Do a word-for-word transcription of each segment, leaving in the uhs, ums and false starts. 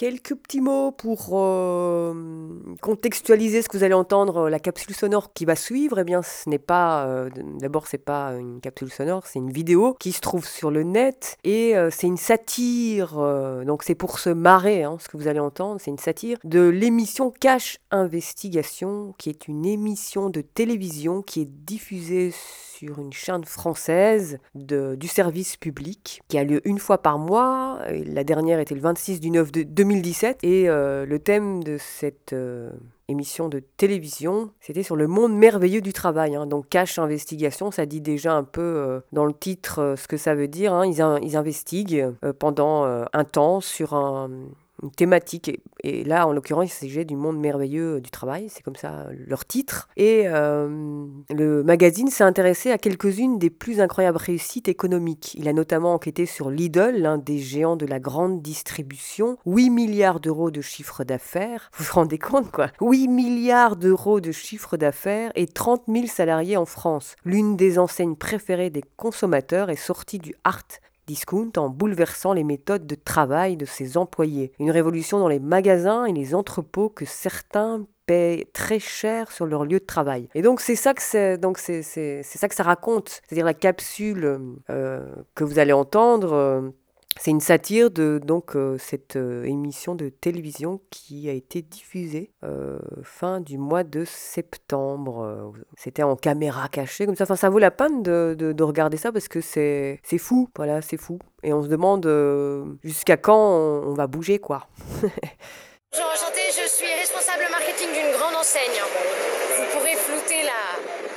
Quelques petits mots pour euh, contextualiser ce que vous allez entendre, la capsule sonore qui va suivre. Eh bien, ce n'est pas, euh, d'abord, c'est pas une capsule sonore, c'est une vidéo qui se trouve sur le net et euh, c'est une satire. Euh, donc, c'est pour se marrer, hein, ce que vous allez entendre, c'est une satire de l'émission Cash Investigation, qui est une émission de télévision qui est diffusée sur une chaîne française de, du service public qui a lieu une fois par mois. La dernière était le vingt-six du neuf de deux mille dix-sept et euh, le thème de cette euh, émission de télévision, c'était sur le monde merveilleux du travail. Hein. Donc Cash Investigation, ça dit déjà un peu euh, dans le titre euh, ce que ça veut dire. Hein. Ils, in- ils investiguent euh, pendant euh, un temps sur un... une thématique, et, et là en l'occurrence il s'agit du monde merveilleux du travail, c'est comme ça leur titre, et euh, le magazine s'est intéressé à quelques-unes des plus incroyables réussites économiques. Il a notamment enquêté sur Lidl, l'un des géants de la grande distribution, huit milliards d'euros de chiffre d'affaires, vous vous rendez compte quoi, huit milliards d'euros de chiffre d'affaires et trente mille salariés en France. L'une des enseignes préférées des consommateurs est sortie du Hard Discount en bouleversant les méthodes de travail de ses employés. Une révolution dans les magasins et les entrepôts que certains paient très cher sur leur lieu de travail. Et donc c'est ça que c'est, donc c'est, c'est, c'est ça que ça raconte. C'est-à-dire la capsule euh, que vous allez entendre. Euh, c'est une satire de donc euh, cette euh, émission de télévision qui a été diffusée euh, fin du mois de septembre. C'était en caméra cachée comme ça. Enfin, ça vaut la peine de, de, de regarder ça parce que c'est c'est fou. Voilà, c'est fou. Et on se demande euh, jusqu'à quand on, on va bouger quoi. Bonjour, enchantée, je suis responsable marketing d'une grande enseigne. Vous pourrez flouter la,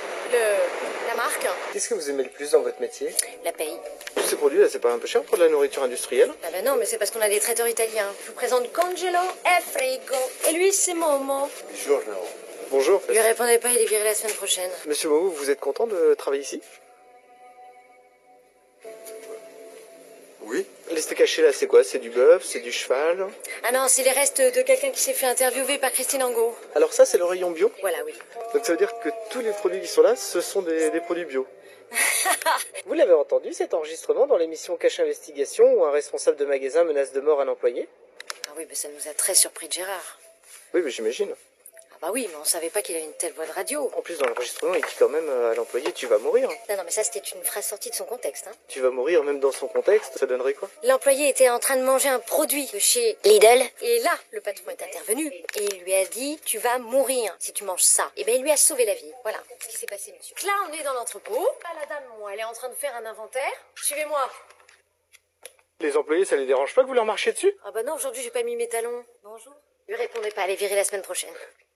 le, la marque. Qu'est-ce que vous aimez le plus dans votre métier? La paye. Tous ces produits là, c'est pas un peu cher pour de la nourriture industrielle? Ah ben non, mais c'est parce qu'on a des traiteurs italiens. Je vous présente Congelo e Frigo. Et lui, c'est Momo. Buongiorno. Bonjour. Lui répondez pas, il est viré la semaine prochaine. Monsieur Momo, vous êtes content de travailler ici? Oui. Les steaks hachés là, c'est quoi? C'est du bœuf? C'est du cheval? Ah non, c'est les restes de quelqu'un qui s'est fait interviewer par Christine Angot. Alors ça, c'est le rayon bio? Voilà, oui. Donc ça veut dire que tous les produits qui sont là, ce sont des, des produits bio. Vous l'avez entendu, cet enregistrement dans l'émission Cash Investigation où un responsable de magasin menace de mort un employé? Ah oui, mais ça nous a très surpris de Gérard. Oui, mais j'imagine. Ah bah oui, mais on savait pas qu'il avait une telle voix de radio. En plus, dans l'enregistrement, il dit quand même à l'employé, tu vas mourir. Non, non, mais ça c'était une phrase sortie de son contexte, hein. Tu vas mourir, même dans son contexte, ça donnerait quoi? L'employé était en train de manger un produit de chez Lidl. Et là, le patron est intervenu et il lui a dit, tu vas mourir si tu manges ça. Et bien, il lui a sauvé la vie. Voilà ce qui s'est passé, monsieur. Là, on est dans l'entrepôt. Là, la dame, moi, elle est en train de faire un inventaire. Suivez-moi. Les employés, ça les dérange pas que vous leur marchiez dessus? Ah bah non, aujourd'hui, j'ai pas mis mes talons. Bonjour. Lui répondez pas, elle est virée la semaine prochaine.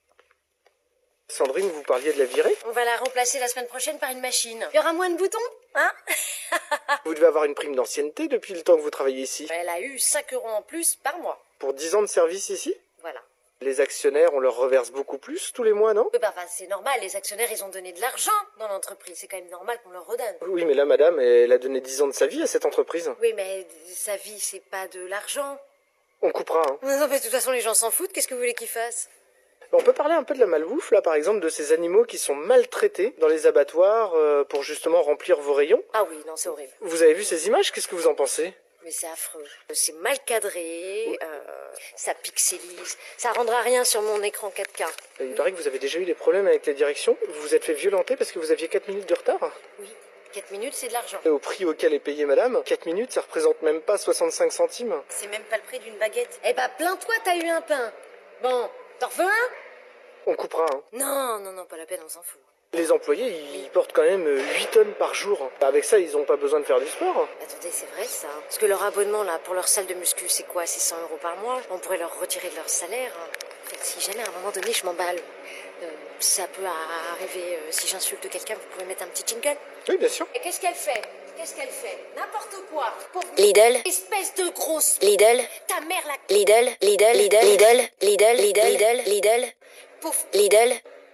Sandrine, vous parliez de la virer? On va la remplacer la semaine prochaine par une machine. Il y aura moins de boutons, hein? Vous devez avoir une prime d'ancienneté depuis le temps que vous travaillez ici. Elle a eu cinq euros en plus par mois. Pour dix ans de service ici? Voilà. Les actionnaires, on leur reverse beaucoup plus tous les mois, non? Oui, bah, enfin, c'est normal, les actionnaires, ils ont donné de l'argent dans l'entreprise. C'est quand même normal qu'on leur redonne. Oui, mais là, madame, elle a donné dix ans de sa vie à cette entreprise. Oui, mais sa vie, c'est pas de l'argent. On coupera, hein. Non, mais de toute façon, les gens s'en foutent. Qu'est-ce que vous voulez qu'ils fassent? On peut parler un peu de la malbouffe, là, par exemple, de ces animaux qui sont maltraités dans les abattoirs euh, pour justement remplir vos rayons. Ah oui, non, c'est horrible. Vous avez vu ces images? Qu'est-ce que vous en pensez? Mais c'est affreux. C'est mal cadré, euh, ça pixelise, ça rendra rien sur mon écran quatre K. Il paraît que vous avez déjà eu des problèmes avec la direction. Vous vous êtes fait violenter parce que vous aviez quatre minutes de retard. Oui, quatre minutes, c'est de l'argent. Et au prix auquel est payée madame, quatre minutes, ça représente même pas soixante-cinq centimes. C'est même pas le prix d'une baguette. Eh bah, plains-toi, t'as eu un pain. Bon, t'en veux un? On coupera, hein. Non, non, non, pas la peine, on s'en fout. Les employés, ils portent quand même huit tonnes par jour. Avec ça, ils ont pas besoin de faire du sport. Attendez, c'est vrai ça? Parce que leur abonnement, là, pour leur salle de muscu, c'est quoi? C'est cent euros par mois? On pourrait leur retirer de leur salaire. En fait, si jamais à un moment donné, je m'emballe, euh, ça peut arriver, euh, si j'insulte quelqu'un, vous pouvez mettre un petit jingle? Oui, bien sûr. Et qu'est-ce qu'elle fait? Qu'est-ce qu'elle fait? N'importe quoi. Pauvre Lidl. Espèce de grosse. Lidl. Ta mère la. Lidl. Lidl. Lidl. Lidl. Lidl. Lidl. Lidl. Lidl. Pauvre. Lidl.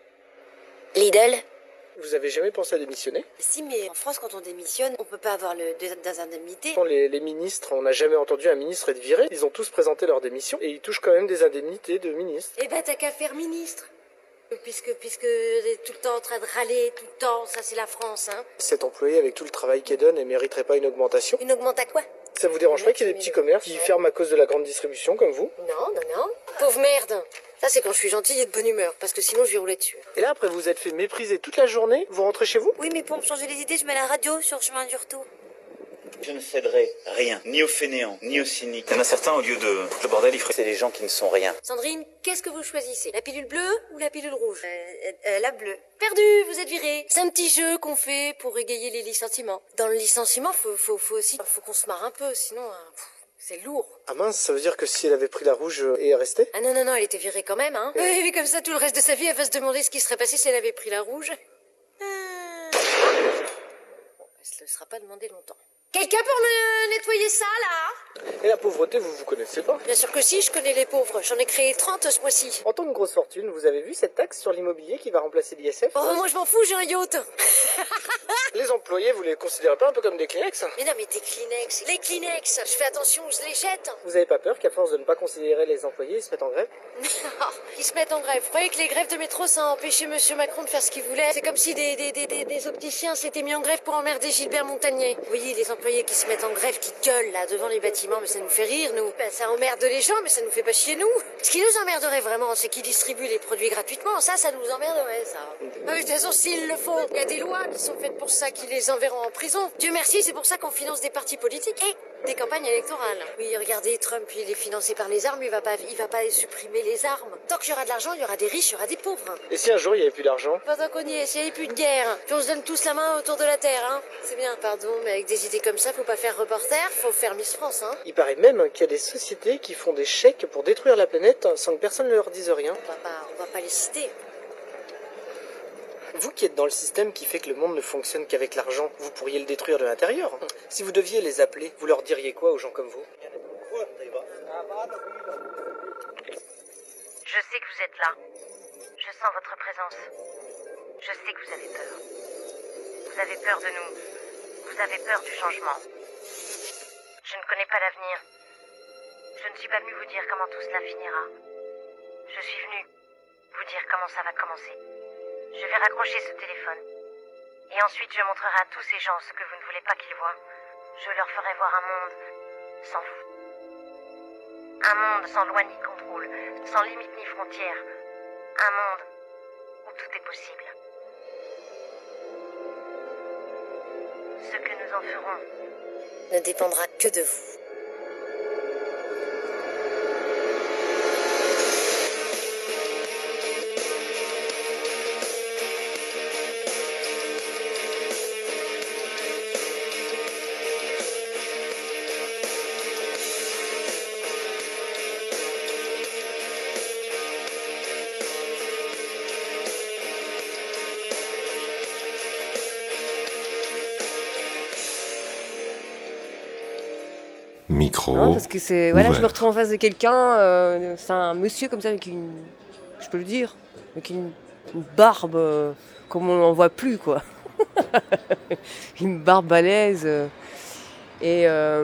Lidl. Vous avez jamais pensé à démissionner? Si, mais en France, quand on démissionne, on peut pas avoir le, des, des indemnités. Les, les ministres, on n'a jamais entendu un ministre être viré. Ils ont tous présenté leur démission et ils touchent quand même des indemnités de ministre. Eh ben, t'as qu'à faire ministre. Puisque, puisque tout le temps en train de râler, tout le temps, ça c'est la France, hein. Cet employé, avec tout le travail qu'elle donne, elle mériterait pas une augmentation? Une augmente à quoi? Ça vous dérange pas qu'il y ait des petits commerces qui ferment à cause de la grande distribution comme vous? Non, non, non. Pauvre merde. Ça, c'est quand je suis gentille et de bonne humeur, parce que sinon, je vais rouler dessus. Et là, après vous vous êtes fait mépriser toute la journée, vous rentrez chez vous? Oui, mais pour me changer les idées, je mets la radio sur le chemin du retour. Je ne céderai rien, ni aux fainéants, ni aux cyniques. Il y en a certains, au lieu de le bordel, ils feraient... C'est les gens qui ne sont rien. Sandrine, qu'est-ce que vous choisissez? La pilule bleue ou la pilule rouge? Euh, euh, la bleue. Perdu, vous êtes viré. C'est un petit jeu qu'on fait pour égayer les licenciements. Dans le licenciement, faut, faut, faut aussi, faut qu'on se marre un peu, sinon, hein, pff, c'est lourd. Ah mince, ça veut dire que si elle avait pris la rouge et est restée? Ah non, non, non, elle était virée quand même, hein. Oui, oui, comme ça, tout le reste de sa vie, elle va se demander ce qui serait passé si elle avait pris la rouge. Ah. Bon, elle se le sera pas demandé longtemps. Quelqu'un pour me nettoyer ça, là? Et la pauvreté, vous vous connaissez pas? Bien sûr que si, je connais les pauvres. J'en ai créé trente ce mois-ci. En tant que grosse fortune, vous avez vu cette taxe sur l'immobilier qui va remplacer l'I S F? Oh, moi je m'en fous, j'ai un yacht. Les employés, vous les considérez pas un peu comme des Kleenex? Mais non, mais des Kleenex. Les Kleenex, je fais attention, je les jette. Vous avez pas peur qu'à force de ne pas considérer les employés, ils se mettent en grève? Ils se mettent en grève. Vous croyez que les grèves de métro, ça a empêché Monsieur Macron de faire ce qu'il voulait? C'est comme si des, des, des, des, des opticiens s'étaient mis en grève pour emmerder Gilbert Montagnier. Vous voyez, les employés qui se mettent en grève, qui gueulent là devant les bâtiments, mais ça nous fait rire, nous. Ben, ça emmerde les gens, mais ça nous fait pas chier, nous. Ce qui nous emmerderait vraiment, c'est qu'ils distribuent les produits gratuitement. Ça, ça nous emmerderait, ça. Ah, mais de toute façon, s'ils le font, il y a des lois qui sont faites pour ça, qui les enverront en prison. Dieu merci, c'est pour ça qu'on finance des partis politiques et des campagnes électorales. Oui, regardez, Trump, il est financé par les armes, il va pas, il va pas supprimer les armes. Tant qu'il y aura de l'argent, il y aura des riches, il y aura des pauvres. Et si un jour il y avait plus d'argent? Pendant qu'on y est, s'il n'y avait plus de guerre, puis on se donne tous la main autour de la terre, hein. C'est bien, pardon, mais avec des idées comme ça, faut pas faire reporter, faut faire Miss France, hein. Il paraît même qu'il y a des sociétés qui font des chèques pour détruire la planète sans que personne ne leur dise rien. On va pas, on va pas les citer. Vous qui êtes dans le système qui fait que le monde ne fonctionne qu'avec l'argent, vous pourriez le détruire de l'intérieur. Si vous deviez les appeler, vous leur diriez quoi aux gens comme vous? Je sais que vous êtes là. Je sens votre présence. Je sais que vous avez peur. Vous avez peur de nous. Vous avez peur du changement. Je ne connais pas l'avenir. Je ne suis pas venue vous dire comment tout cela finira. Je suis venue vous dire comment ça va commencer. Je vais raccrocher ce téléphone. Et ensuite je montrerai à tous ces gens ce que vous ne voulez pas qu'ils voient. Je leur ferai voir un monde sans vous. Un monde sans loi ni contrôle, sans limite ni frontières. Un monde où tout est possible. Ce que nous en ferons Ne dépendra que de vous. Micro. Non, parce que c'est voilà, ouvert. je me retrouve en face de quelqu'un, euh, c'est un monsieur comme ça avec une, je peux le dire, avec une, une barbe euh, comme on n'en voit plus quoi, une barbe balèze euh, et euh,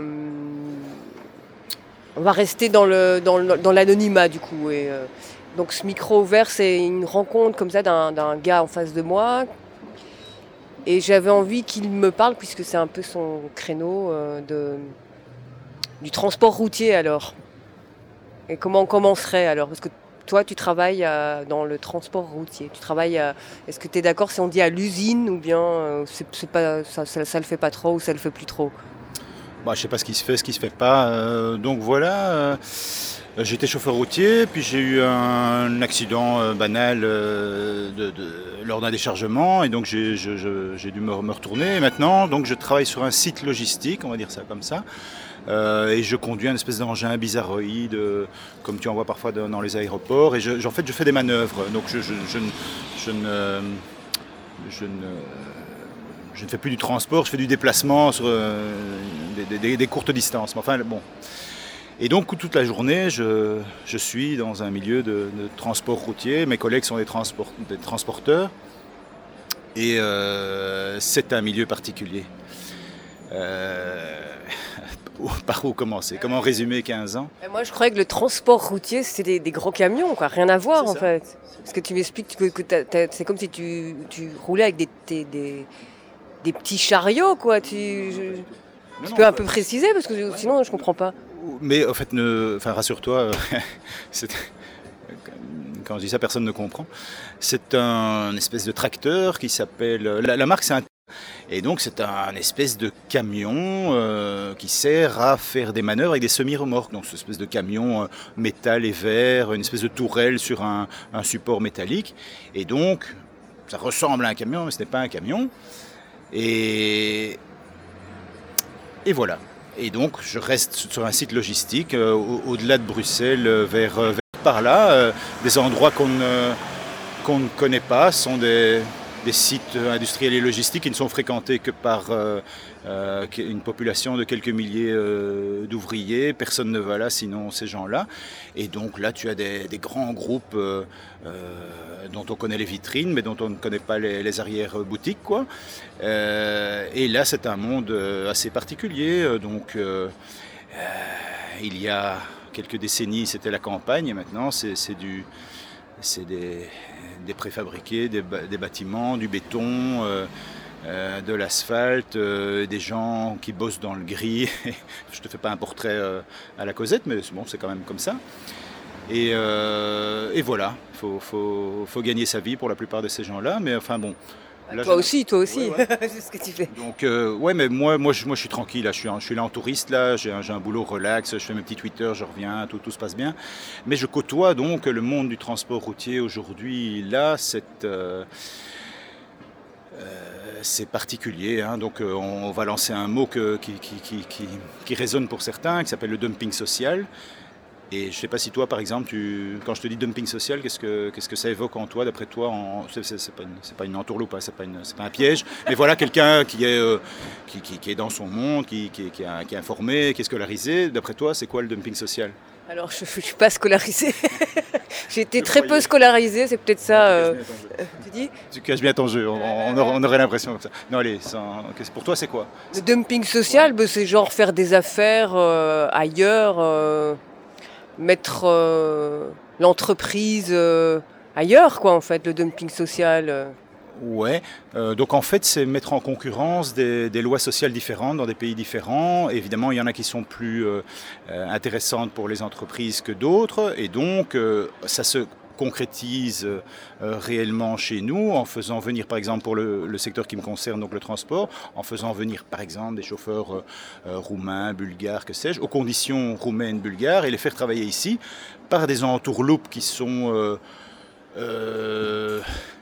on va rester dans le dans, le- dans l'anonymat du coup et euh, donc ce micro ouvert c'est une rencontre comme ça d'un, d'un gars en face de moi et j'avais envie qu'il me parle puisque c'est un peu son créneau euh, de du transport routier alors. Et comment on commencerait alors? Parce que toi tu travailles à- dans le transport routier. Tu travailles à... Est-ce que tu es d'accord si on dit à l'usine ou bien euh, c'est, c'est pas, ça, ça, ça le fait pas trop ou ça le fait plus trop? Bah, je sais pas ce qui se fait, ce qui se fait pas. euh, donc voilà, euh, j'étais chauffeur routier, puis j'ai eu un accident euh, banal euh, de- de- lors d'un déchargement, et donc j'ai, je- je- j'ai dû me, me retourner. Et maintenant, donc je travaille sur un site logistique, on va dire ça comme ça, euh, et je conduis un espèce d'engin bizarroïde, euh, comme tu en vois parfois dans, dans les aéroports. Et je, je- en fait, je fais des manœuvres. Donc je, je- je ne, je ne, je ne je ne fais plus du transport, je fais du déplacement sur euh, des, des- des courtes distances. Mais enfin, bon. Et donc, toute la journée, je, je suis dans un milieu de, de transport routier. Mes collègues sont des, transport- des transporteurs. Et euh, c'est un milieu particulier. Euh, par où commencer? Comment résumer quinze ans? Et moi je croyais que le transport routier c'était des, des gros camions, quoi. Rien à voir C'est en ça. fait. Parce que tu m'expliques que, que t'as- t'as- c'est comme si tu, tu roulais avec des, des, des, des petits chariots quoi. Tu, je- Tu non, peux un non, peu préciser parce que ouais. Sinon je comprends pas. Mais en fait, ne, enfin, rassure-toi, c'est, quand je dis ça, personne ne comprend. C'est un espèce de tracteur qui s'appelle... La, la marque, c'est un... Et donc c'est un espèce de camion euh, qui sert à faire des manœuvres avec des semi-remorques. Donc c'est une espèce de camion euh, métal et verre, une espèce de tourelle sur un, un support métallique. Et donc ça ressemble à un camion, mais ce n'est pas un camion. Et, et voilà. Et donc je reste sur un site logistique euh, au- au-delà de Bruxelles, euh, vers, vers par là. Euh, des endroits qu'on ne, qu'on ne connaît pas sont des... des sites industriels et logistiques qui ne sont fréquentés que par euh, euh, une population de quelques milliers euh, d'ouvriers. Personne ne va là sinon ces gens-là. Et donc là, tu as des, des grands groupes euh, euh, dont on connaît les vitrines, mais dont on ne connaît pas les, les arrière-boutiques, quoi. Euh, et là, c'est un monde assez particulier. Donc, euh, euh, il y a quelques décennies, c'était la campagne, et maintenant, c'est, c'est du... C'est des, des préfabriqués, des, des bâtiments, du béton, euh, euh, de l'asphalte, euh, des gens qui bossent dans le gris. Je ne te fais pas un portrait euh, à la Cosette, mais bon, c'est quand même comme ça. Et, euh, et voilà, il faut, faut, faut gagner sa vie pour la plupart de ces gens-là. Mais enfin bon. Là, toi je... aussi, toi aussi, ouais, ouais. C'est ce que tu fais. Donc, euh, ouais, mais moi, moi, je, moi, je suis tranquille, là. Je, suis, je suis là en touriste, là. J'ai un, j'ai un boulot relax, je fais mes petits Twitter, je reviens, tout, tout se passe bien. Mais je côtoie donc le monde du transport routier aujourd'hui. Là, c'est, euh, euh, c'est particulier. Hein. Donc, euh, on, on va lancer un mot que, qui, qui, qui, qui, qui résonne pour certains, qui s'appelle le dumping social. Et je ne sais pas si toi, par exemple, tu, quand je te dis dumping social, qu'est-ce que, qu'est-ce que ça évoque en toi, d'après toi en, c'est, c'est, c'est, pas une, c'est pas une entourloupe, hein, c'est, pas une, c'est pas un piège, mais voilà, quelqu'un qui est, euh, qui, qui, qui est dans son monde, qui, qui, qui, est, qui est informé, qui est scolarisé. D'après toi, c'est quoi le dumping social ? Alors, je ne suis pas scolarisée. J'ai été très peu scolarisée, c'est peut-être ça. Euh, tu dis ? Tu caches bien ton jeu, on, on, aurait, on aurait l'impression comme ça. Non, allez, sans, pour toi, c'est quoi ? Le dumping social, bah, c'est genre faire des affaires euh, ailleurs. Euh... mettre euh, l'entreprise euh, ailleurs, quoi, en fait, le dumping social. Euh. Ouais, euh, donc en fait, c'est mettre en concurrence des, des lois sociales différentes dans des pays différents. Évidemment, il y en a qui sont plus euh, intéressantes pour les entreprises que d'autres, et donc euh, ça se concrétise euh, réellement chez nous en faisant venir, par exemple, pour le, le secteur qui me concerne, donc le transport, en faisant venir, par exemple, des chauffeurs euh, euh, roumains, bulgares, que sais-je, aux conditions roumaines, bulgares, et les faire travailler ici par des entourloupes qui sont euh, euh,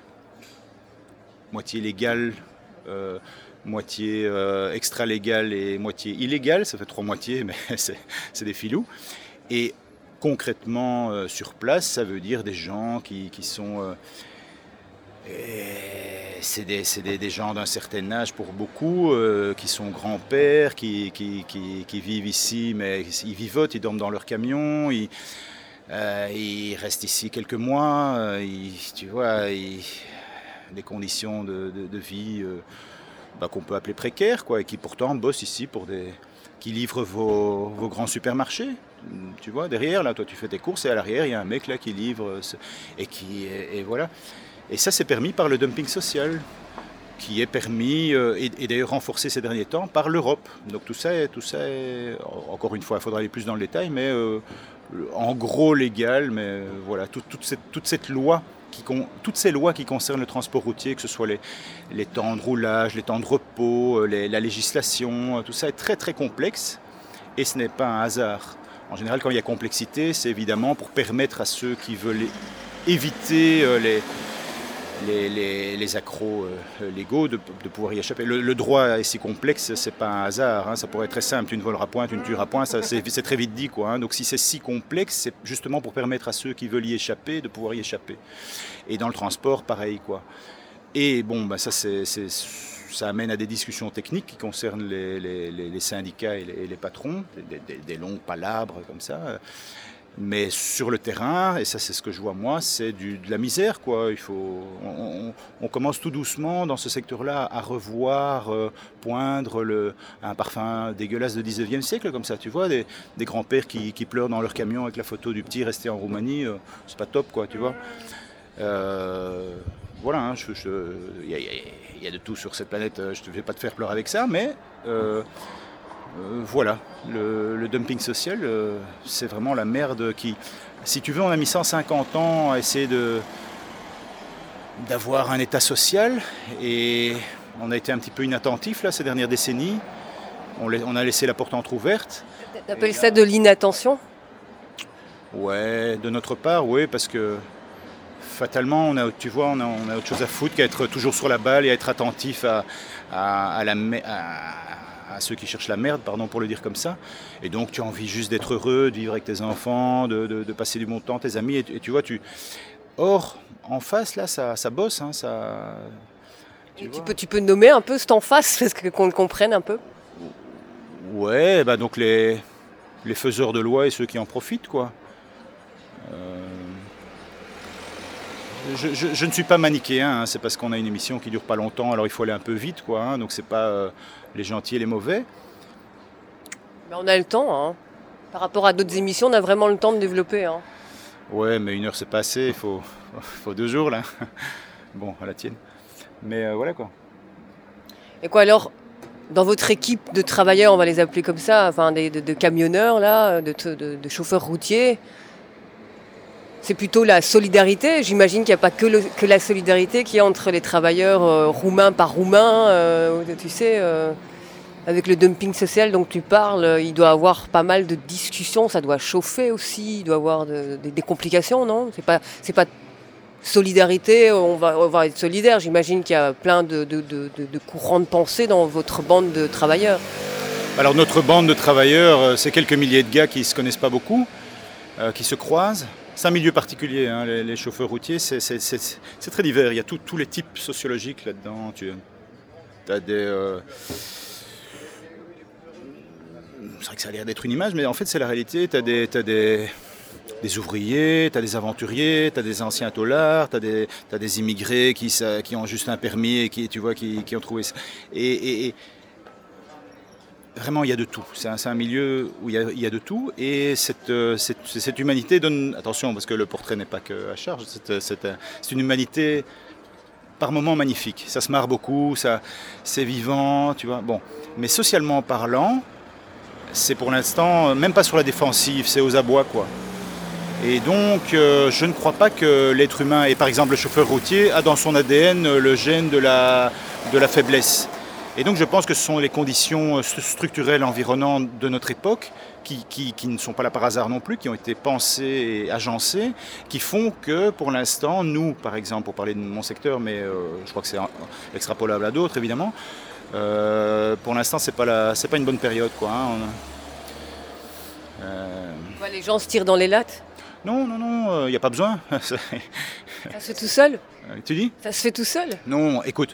moitié légales, euh, moitié euh, extra-légales et moitié illégales. Ça fait trois moitiés, mais c'est, c'est des filous. Et concrètement, euh, sur place, ça veut dire des gens qui, qui sont... Euh, c'est des, c'est des, des gens d'un certain âge pour beaucoup, euh, qui sont grands-pères, qui, qui, qui, qui vivent ici, mais ils vivotent, ils dorment dans leur camion, ils, euh, ils restent ici quelques mois, euh, ils, tu vois, ils, des conditions de, de, de vie euh, bah, qu'on peut appeler précaires, quoi, et qui pourtant bossent ici pour des... qui livrent vos, vos grands supermarchés. Tu vois, derrière, là, toi, tu fais tes courses et à l'arrière, il y a un mec là qui livre et qui et, et voilà. Et ça, c'est permis par le dumping social, qui est permis euh, et, et d'ailleurs renforcé ces derniers temps par l'Europe. Donc tout ça, est, tout ça, est, encore une fois, il faudra aller plus dans le détail, mais euh, en gros légal. Mais euh, voilà, tout, toute cette, toute cette loi. Qui, toutes ces lois qui concernent le transport routier, que ce soit les, les temps de roulage, les temps de repos, les, la législation, tout ça est très très complexe et ce n'est pas un hasard. En général, quand il y a complexité, c'est évidemment pour permettre à ceux qui veulent éviter les, les, les, les accros légaux de, de pouvoir y échapper. Le, le droit est si complexe, c'est pas un hasard. Hein. Ça pourrait être très simple, tu ne voleras point, tu ne tueras point, ça, c'est, c'est très vite dit, quoi. Hein. Donc si c'est si complexe, c'est justement pour permettre à ceux qui veulent y échapper de pouvoir y échapper. Et dans le transport, pareil, quoi. Et bon, bah, ça, c'est, c'est, ça amène à des discussions techniques qui concernent les, les, les syndicats et les, et les patrons, des, des, des longues palabres comme ça. Mais sur le terrain, et ça c'est ce que je vois moi, c'est du, de la misère, quoi. Il faut, on, on commence tout doucement dans ce secteur-là à revoir euh, poindre le, un parfum dégueulasse de dix-neuvième siècle, comme ça, tu vois, des, des grands-pères qui, qui pleurent dans leur camion avec la photo du petit resté en Roumanie, euh, c'est pas top, quoi, tu vois. Euh, voilà, hein, je, je, y, a, y a de tout sur cette planète, je ne vais pas te faire pleurer avec ça, mais... Euh, Euh, voilà, le, le dumping social, euh, c'est vraiment la merde qui... Si tu veux, on a mis cent cinquante ans à essayer de, d'avoir un état social et on a été un petit peu inattentif là, ces dernières décennies. On, la- on a laissé la porte entrouverte. T'appelles ça de l'inattention? Ouais, de notre part, oui, parce que fatalement, on a, tu vois, on a, on a autre chose à foutre qu'à être toujours sur la balle et à être attentif à, à, à la, me- à, à ceux qui cherchent la merde, pardon pour le dire comme ça. Et donc, tu as envie juste d'être heureux, de vivre avec tes enfants, de, de- de passer du bon temps, tes amis. Et, tu et tu vois, tu... Or, en face, là, ça, ça bosse, hein, ça... Tu, vois. peux, tu peux nommer un peu cet en face, parce que qu'on le comprenne un peu. Ouais, bah donc les, les faiseurs de loi et ceux qui en profitent, quoi. Euh, Je, je- je ne suis pas manichéen, hein, c'est parce qu'on a une émission qui dure pas longtemps, alors il faut aller un peu vite, quoi. Hein, donc c'est pas euh, les gentils et les mauvais. Mais on a le temps, hein. Par rapport à d'autres émissions, on a vraiment le temps de développer, hein. Ouais, mais une heure c'est pas assez, il faut, faut deux jours là. Bon, à la tienne. Mais euh, voilà quoi. Et quoi alors, dans votre équipe de travailleurs, on va les appeler comme ça, enfin des- de, de camionneurs là, de, de- de chauffeurs routiers, c'est plutôt la solidarité. J'imagine qu'il n'y a pas que, le- que la solidarité qu'il y a entre les travailleurs euh, roumains par roumains, euh, tu sais, euh, avec le dumping social dont tu parles, euh, il doit y avoir pas mal de discussions, ça doit chauffer aussi, il doit y avoir de- de- des complications, non? C'est pas, c'est pas solidarité, on va, on va être solidaire. J'imagine qu'il y a plein de, de- de- de- de courants de pensée dans votre bande de travailleurs. Alors notre bande de travailleurs, euh, c'est quelques milliers de gars qui se connaissent pas beaucoup, euh, qui se croisent. C'est un milieu particulier, hein, les, les chauffeurs routiers, c'est, c'est- c'est- c'est très divers. Il y a tout- tous les types sociologiques là-dedans. Tu as des... euh, c'est vrai que ça a l'air d'être une image, mais en fait c'est la réalité. Tu as des, t'as des, des ouvriers, tu as des aventuriers, tu as des anciens taulards, tu as des, t'as des immigrés qui, ça- qui ont juste un permis et qui, tu vois, qui, qui ont trouvé ça. Et, et- et vraiment, il y a de tout. C'est un, c'est un milieu où il y a, il y a de tout. Et cette, euh, cette, cette humanité donne... Attention, parce que le portrait n'est pas que à charge. C'est, c'est, c'est une humanité par moments magnifique. Ça se marre beaucoup, ça, c'est vivant, tu vois. Bon. Mais socialement parlant, c'est pour l'instant même pas sur la défensive, c'est aux abois, quoi. Et donc, euh, je ne crois pas que l'être humain, et par exemple le chauffeur routier, a dans son A D N le gène de la, de la faiblesse. Et donc, je pense que ce sont les conditions structurelles environnantes de notre époque, qui, qui, qui ne sont pas là par hasard non plus, qui ont été pensées et agencées, qui font que, pour l'instant, nous, par exemple, pour parler de mon secteur, mais euh, je crois que c'est extrapolable à d'autres, évidemment, euh, pour l'instant, c'est pas la, c'est pas une bonne période, quoi. Hein. On a- euh, Ouais, les gens se tirent dans les lattes. Non, non, non, il n'y a pas besoin. C'est- Ça se fait tout seul. tu dis? Ça se fait tout seul. Non, écoute.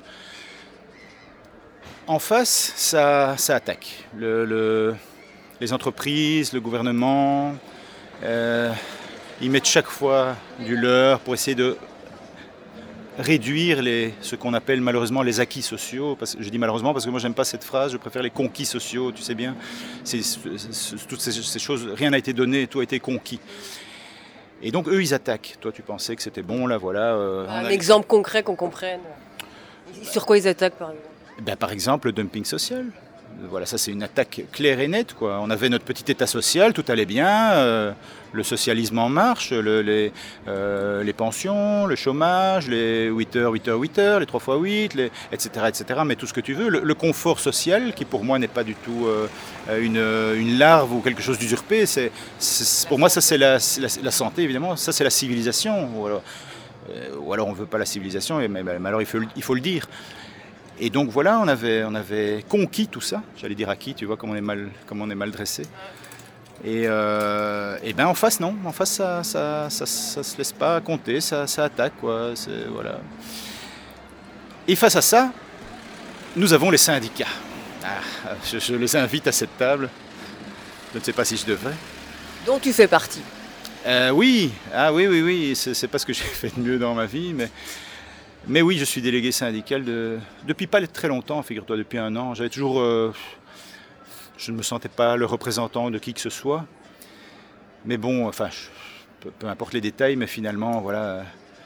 En face, ça, ça attaque. Le, le- les entreprises, le gouvernement, euh, ils mettent chaque fois du leur pour essayer de réduire les, ce qu'on appelle malheureusement les acquis sociaux. Parce, je dis malheureusement parce que moi j'aime pas cette phrase, je préfère les conquis sociaux, tu sais bien. C'est, c'est- c'est- toutes ces, ces choses, rien n'a été donné, tout a été conquis. Et donc eux ils attaquent. Toi tu pensais que c'était bon, là voilà. euh, on Un a- exemple concret qu'on comprenne. Sur quoi ils attaquent par exemple? Ben, par exemple, le dumping social. Voilà, ça c'est une attaque claire et nette, quoi. On avait notre petit état social, tout allait bien, euh, le socialisme en marche, le- les, euh, les pensions, le chômage, les huit heures, huit heures, huit heures, les trois fois huit, les, et cetera, et cetera. Mais tout ce que tu veux. Le, le confort social, qui pour moi n'est pas du tout euh, une, une larve ou quelque chose d'usurpé, c'est, c'est- pour moi ça c'est la, c'est la, la santé évidemment, ça c'est la civilisation. Ou alors, euh, ou alors on ne veut pas la civilisation, mais, mais, mais alors il faut, le- il faut le dire. Et donc voilà, on avait, on avait conquis tout ça. J'allais dire acquis, tu vois, comme on est mal, comme on est mal dressé. Et, euh, et ben en face, non. En face, ça ça, ça, ça se laisse pas compter, ça, ça attaque, quoi. C'est, voilà. Et face à ça, nous avons les syndicats. Ah, je, je les invite à cette table. Je ne sais pas si je devrais. Dont tu fais partie. Euh, oui, ah oui, oui, oui. C'est, c'est pas ce que j'ai fait de mieux dans ma vie, mais... Mais oui, je suis délégué syndical de, depuis pas très longtemps, figure-toi, depuis un an. J'avais toujours, euh, je ne me sentais pas le représentant de qui que ce soit. Mais bon, enfin, je- peu, peu importe les détails, mais finalement, voilà,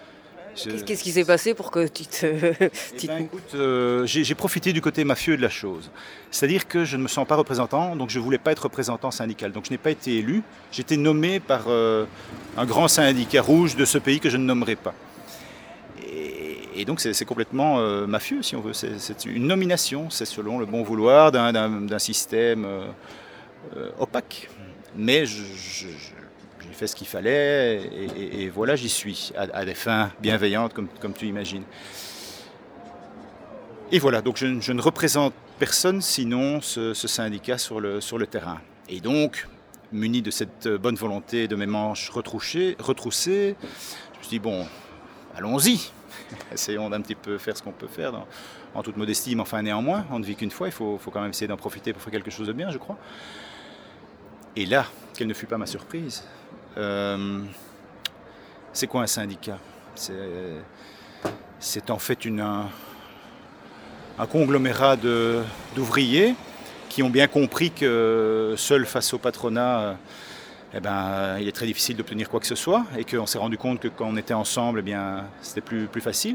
Je... Qu'est-ce, qu'est-ce qui s'est passé pour que tu te... Eh ben, écoute, euh, j'ai, j'ai profité du côté mafieux de la chose. C'est-à-dire que je ne me sens pas représentant, donc je ne voulais pas être représentant syndical. Donc je n'ai pas été élu. J'ai été nommé par euh, un grand syndicat rouge de ce pays que je ne nommerai pas. Et, et donc c'est, c'est complètement euh, mafieux, si on veut. C'est, c'est une nomination, c'est selon le bon vouloir d'un, d'un, d'un système euh, euh, opaque. Mais je... je, je J'ai fait ce qu'il fallait et, et, et voilà, j'y suis, à, à des fins bienveillantes, comme, comme tu imagines. Et voilà, donc je, je ne représente personne sinon ce, ce syndicat sur le, sur le terrain. Et donc, muni de cette bonne volonté de mes manches retroussées, retroussées je me suis dit, bon, allons-y, essayons d'un petit peu faire ce qu'on peut faire, dans, en toute modestie, mais enfin néanmoins, on ne vit qu'une fois, il faut, faut quand même essayer d'en profiter pour faire quelque chose de bien, je crois. Et là, quelle ne fut pas ma surprise, Euh, c'est quoi un syndicat ? c'est, c'est en fait une, un, un conglomérat de, d'ouvriers qui ont bien compris que seul face au patronat, eh ben, il est très difficile d'obtenir quoi que ce soit et qu'on s'est rendu compte que quand on était ensemble, eh bien, c'était plus, plus facile.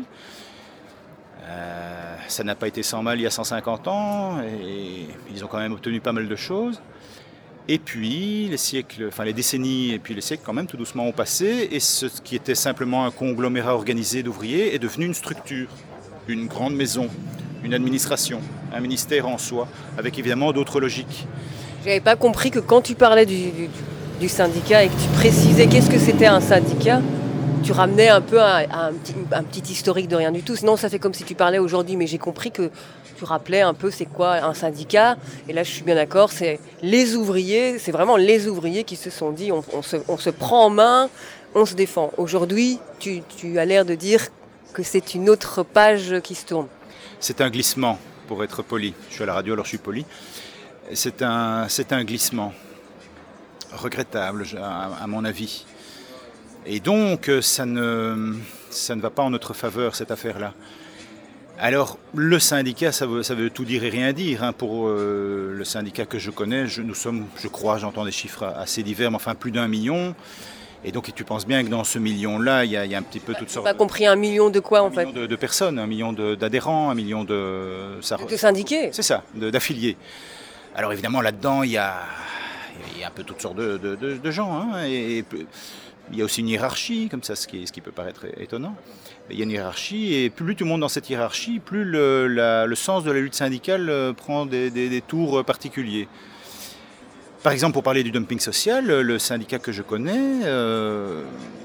Euh, ça n'a pas été sans mal il y a cent cinquante ans et ils ont quand même obtenu pas mal de choses. Et puis les siècles, enfin les décennies et puis les siècles quand même tout doucement ont passé et ce qui était simplement un conglomérat organisé d'ouvriers est devenu une structure, une grande maison, une administration, un ministère en soi, avec évidemment d'autres logiques. J'avais pas compris que quand tu parlais du, du, du syndicat et que tu précisais qu'est-ce que c'était un syndicat, tu ramenais un peu à, à un, petit, un petit historique de rien du tout. Sinon ça fait comme si tu parlais aujourd'hui, mais j'ai compris que tu rappelais un peu c'est quoi un syndicat, et là je suis bien d'accord, c'est les ouvriers, c'est vraiment les ouvriers qui se sont dit on, on, se, on se prend en main, on se défend. Aujourd'hui, tu, tu as l'air de dire que c'est une autre page qui se tourne. C'est un glissement, pour être poli. Je suis à la radio, alors je suis poli. C'est un, c'est un glissement regrettable, à, à mon avis. Et donc, ça ne, ça ne va pas en notre faveur, cette affaire-là. Alors, le syndicat, ça veut, ça veut tout dire et rien dire. Hein. Pour euh, le syndicat que je connais, je, nous sommes, je crois, j'entends des chiffres assez divers, mais enfin plus d'un million. Et donc, tu penses bien que dans ce million-là, il y a, il y a un petit peu toutes sortes... Tu n'as pas compris un million de quoi, en fait ? Un million de, de personnes, un million de, d'adhérents, un million de... Ça, de syndiqués ? C'est ça, de, d'affiliés. Alors évidemment, là-dedans, il y a, il y a un peu toutes sortes de, de, de, de gens. Hein, et, et il y a aussi une hiérarchie, comme ça, ce qui, ce qui peut paraître étonnant. Il y a une hiérarchie, et plus tout le monde dans cette hiérarchie, plus le, la, le sens de la lutte syndicale prend des, des, des tours particuliers. Par exemple, pour parler du dumping social, le syndicat que je connais euh,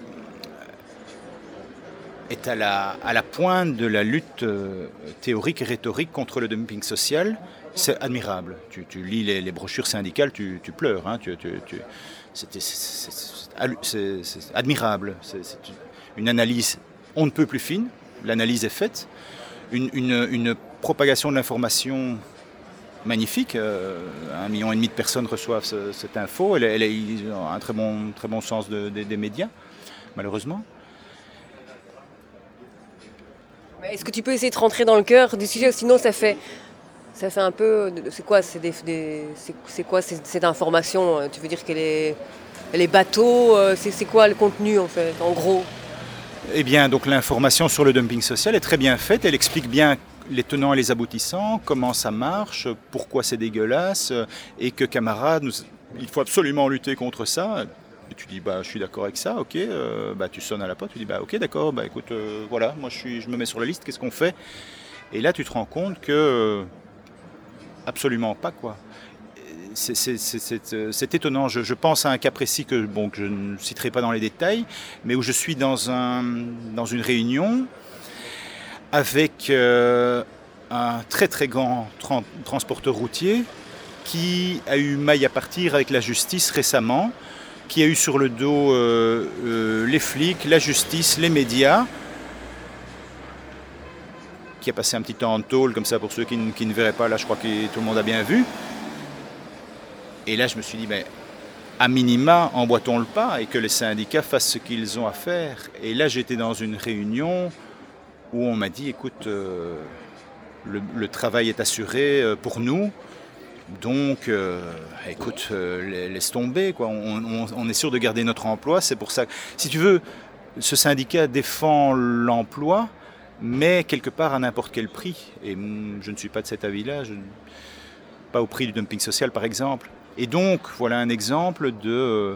est à la, à la pointe de la lutte théorique et rhétorique contre le dumping social. C'est admirable. Tu, tu lis les, les brochures syndicales, tu, tu pleures. Hein, tu, tu, tu, c'est, c'est, c'est, c'est, c'est admirable. C'est, c'est une analyse on ne peut plus fine. L'analyse est faite. Une, une, une propagation de l'information magnifique. Euh, un million et demi de personnes reçoivent ce, cette info. Elle, elle, elle a un très bon, très bon sens de, de, des médias, malheureusement. Est-ce que tu peux essayer de rentrer dans le cœur du sujet ? Sinon, ça fait, ça fait un peu... C'est quoi, c'est des, des, c'est, c'est quoi c'est, cette information ? Tu veux dire qu'elle est, elle est bateau ? C'est, c'est quoi le contenu, en fait, en gros ? Eh bien, donc l'information sur le dumping social est très bien faite. Elle explique bien les tenants et les aboutissants, comment ça marche, pourquoi c'est dégueulasse, et que camarades, nous, il faut absolument lutter contre ça. Et tu dis, bah, je suis d'accord avec ça, ok, euh, bah, tu sonnes à la porte, tu dis, bah, ok, d'accord, bah, écoute, euh, voilà, moi je, suis, je me mets sur la liste, qu'est-ce qu'on fait ? Et là, tu te rends compte que, euh, absolument pas, quoi. C'est, c'est, c'est, c'est, c'est étonnant, je, je pense à un cas précis que, bon, que je ne citerai pas dans les détails, mais où je suis dans, un, dans une réunion avec euh, un très très grand tra- transporteur routier qui a eu maille à partir avec la justice récemment, qui a eu sur le dos euh, euh, les flics, la justice, les médias, qui a passé un petit temps en tôle, comme ça pour ceux qui, n- qui ne verraient pas, là je crois que tout le monde a bien vu. Et là je me suis dit, ben, à minima, emboîtons le pas et que les syndicats fassent ce qu'ils ont à faire. Et là j'étais dans une réunion où on m'a dit, écoute, euh, le, le travail est assuré euh, pour nous, donc euh, écoute, euh, laisse tomber, quoi. On, on, on est sûr de garder notre emploi, c'est pour ça que, si tu veux, ce syndicat défend l'emploi, mais quelque part à n'importe quel prix. Et je ne suis pas de cet avis-là, je, pas au prix du dumping social par exemple. Et donc, voilà un exemple de,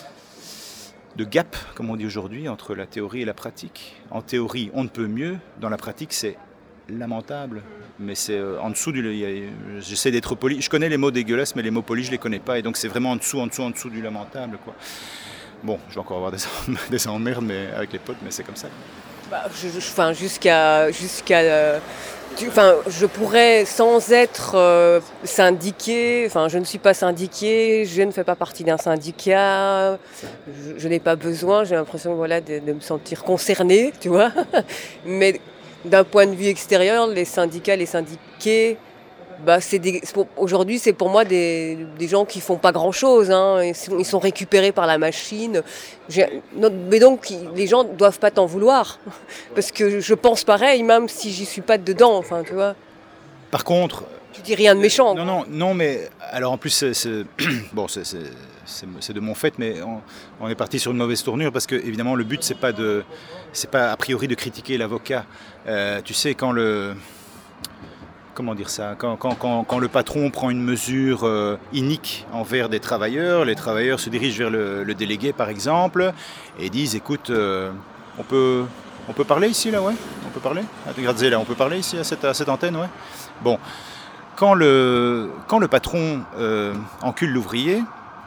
de gap, comme on dit aujourd'hui, entre la théorie et la pratique. En théorie, on ne peut mieux. Dans la pratique, c'est lamentable. Mais c'est en dessous du... J'essaie d'être poli. Je connais les mots dégueulasses, mais les mots polis, je ne les connais pas. Et donc, c'est vraiment en dessous, en dessous, en dessous du lamentable, quoi. Bon, je vais encore avoir des, des emmerdes mais, avec les potes, mais c'est comme ça. Bah, je, je, enfin, jusqu'à... jusqu'à euh, tu, enfin, je pourrais, sans être euh, syndiqué, enfin, je ne suis pas syndiqué, je ne fais pas partie d'un syndicat, je, je n'ai pas besoin, j'ai l'impression voilà, de, de me sentir concernée, tu vois. Mais d'un point de vue extérieur, les syndicats, les syndiqués, bah, c'est des, c'est pour, aujourd'hui, c'est pour moi des, des gens qui font pas grand-chose. Hein. Ils, sont, ils sont récupérés par la machine. J'ai, mais donc, les gens ne doivent pas t'en vouloir. Parce que je pense pareil, même si j'y suis pas dedans. Enfin, tu vois. Par contre... Tu dis rien de méchant. Non, non, non, mais... Alors, en plus, c'est, c'est, bon, c'est, c'est, c'est, c'est de mon fait, mais on, on est parti sur une mauvaise tournure parce que, évidemment, le but, c'est pas de... C'est pas, a priori, de critiquer l'avocat. Euh, tu sais, quand le... Comment dire ça, quand, quand, quand, quand le patron prend une mesure euh, inique envers des travailleurs, les travailleurs se dirigent vers le, le délégué par exemple et disent écoute, euh, on, peut, on peut parler ici là, ouais On peut parler ah, regardez, là, on peut parler ici à cette, à cette antenne, ouais Bon, quand le, quand le patron euh, encule l'ouvrier,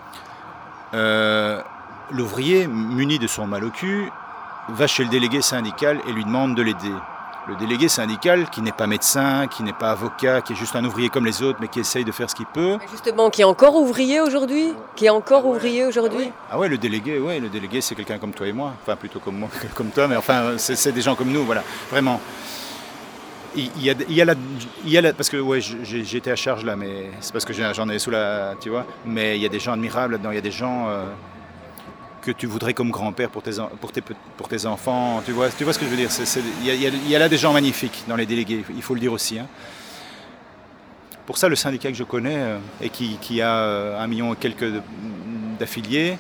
euh, l'ouvrier, muni de son mal au cul, va chez le délégué syndical et lui demande de l'aider. Le délégué syndical, qui n'est pas médecin, qui n'est pas avocat, qui est juste un ouvrier comme les autres, mais qui essaye de faire ce qu'il peut. Justement, qui est encore ouvrier aujourd'hui Qui est encore ah ouais. ouvrier aujourd'hui Ah ouais, le délégué, ouais, le délégué, c'est quelqu'un comme toi et moi. Enfin, plutôt comme moi, comme toi, mais enfin, c'est, c'est des gens comme nous, voilà, vraiment. Il y a, il y a la, il y a la, parce que ouais, j'ai, j'ai été à charge là, mais c'est parce que j'en ai sous la, tu vois. Mais il y a des gens admirables là-dedans, il y a des gens... Euh, que tu voudrais comme grand-père pour tes, pour tes, pour tes enfants, tu vois, tu vois ce que je veux dire. Il y, y, y a là des gens magnifiques dans les délégués, il faut le dire aussi. Hein. Pour ça, le syndicat que je connais, euh, et qui, qui a euh, un million et quelques d'affiliés,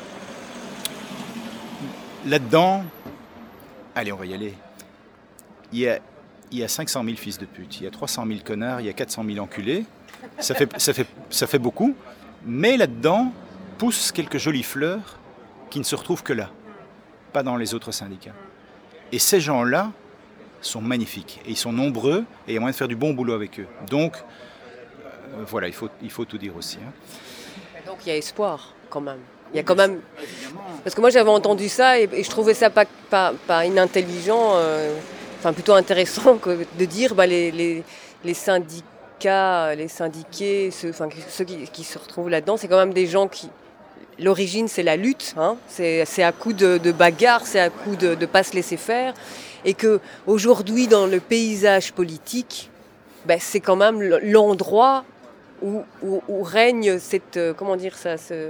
là-dedans, allez, on va y aller, il y a, il y a cinq cent mille fils de pute, il y a trois cent mille connards, il y a quatre cent mille enculés, ça fait, ça fait, ça fait beaucoup, mais là-dedans poussent quelques jolies fleurs qui ne se retrouvent que là, pas dans les autres syndicats. Et ces gens-là sont magnifiques, et ils sont nombreux, et il y a moyen de faire du bon boulot avec eux. Donc, euh, voilà, il faut, il faut tout dire aussi. Hein. Donc il y a espoir, quand même. Il y a quand même... Parce que moi j'avais entendu ça, et, et je trouvais ça pas, pas, pas inintelligent, euh, enfin plutôt intéressant que de dire bah, les, les, les syndicats, les syndiqués, ceux, enfin, ceux qui, qui se retrouvent là-dedans, c'est quand même des gens qui... L'origine, c'est la lutte, hein. c'est, c'est à coup de, de bagarre, c'est à coup de ne pas se laisser faire. Et qu'aujourd'hui, dans le paysage politique, ben, c'est quand même l'endroit où, où, où règne cette, comment dire ça, ce...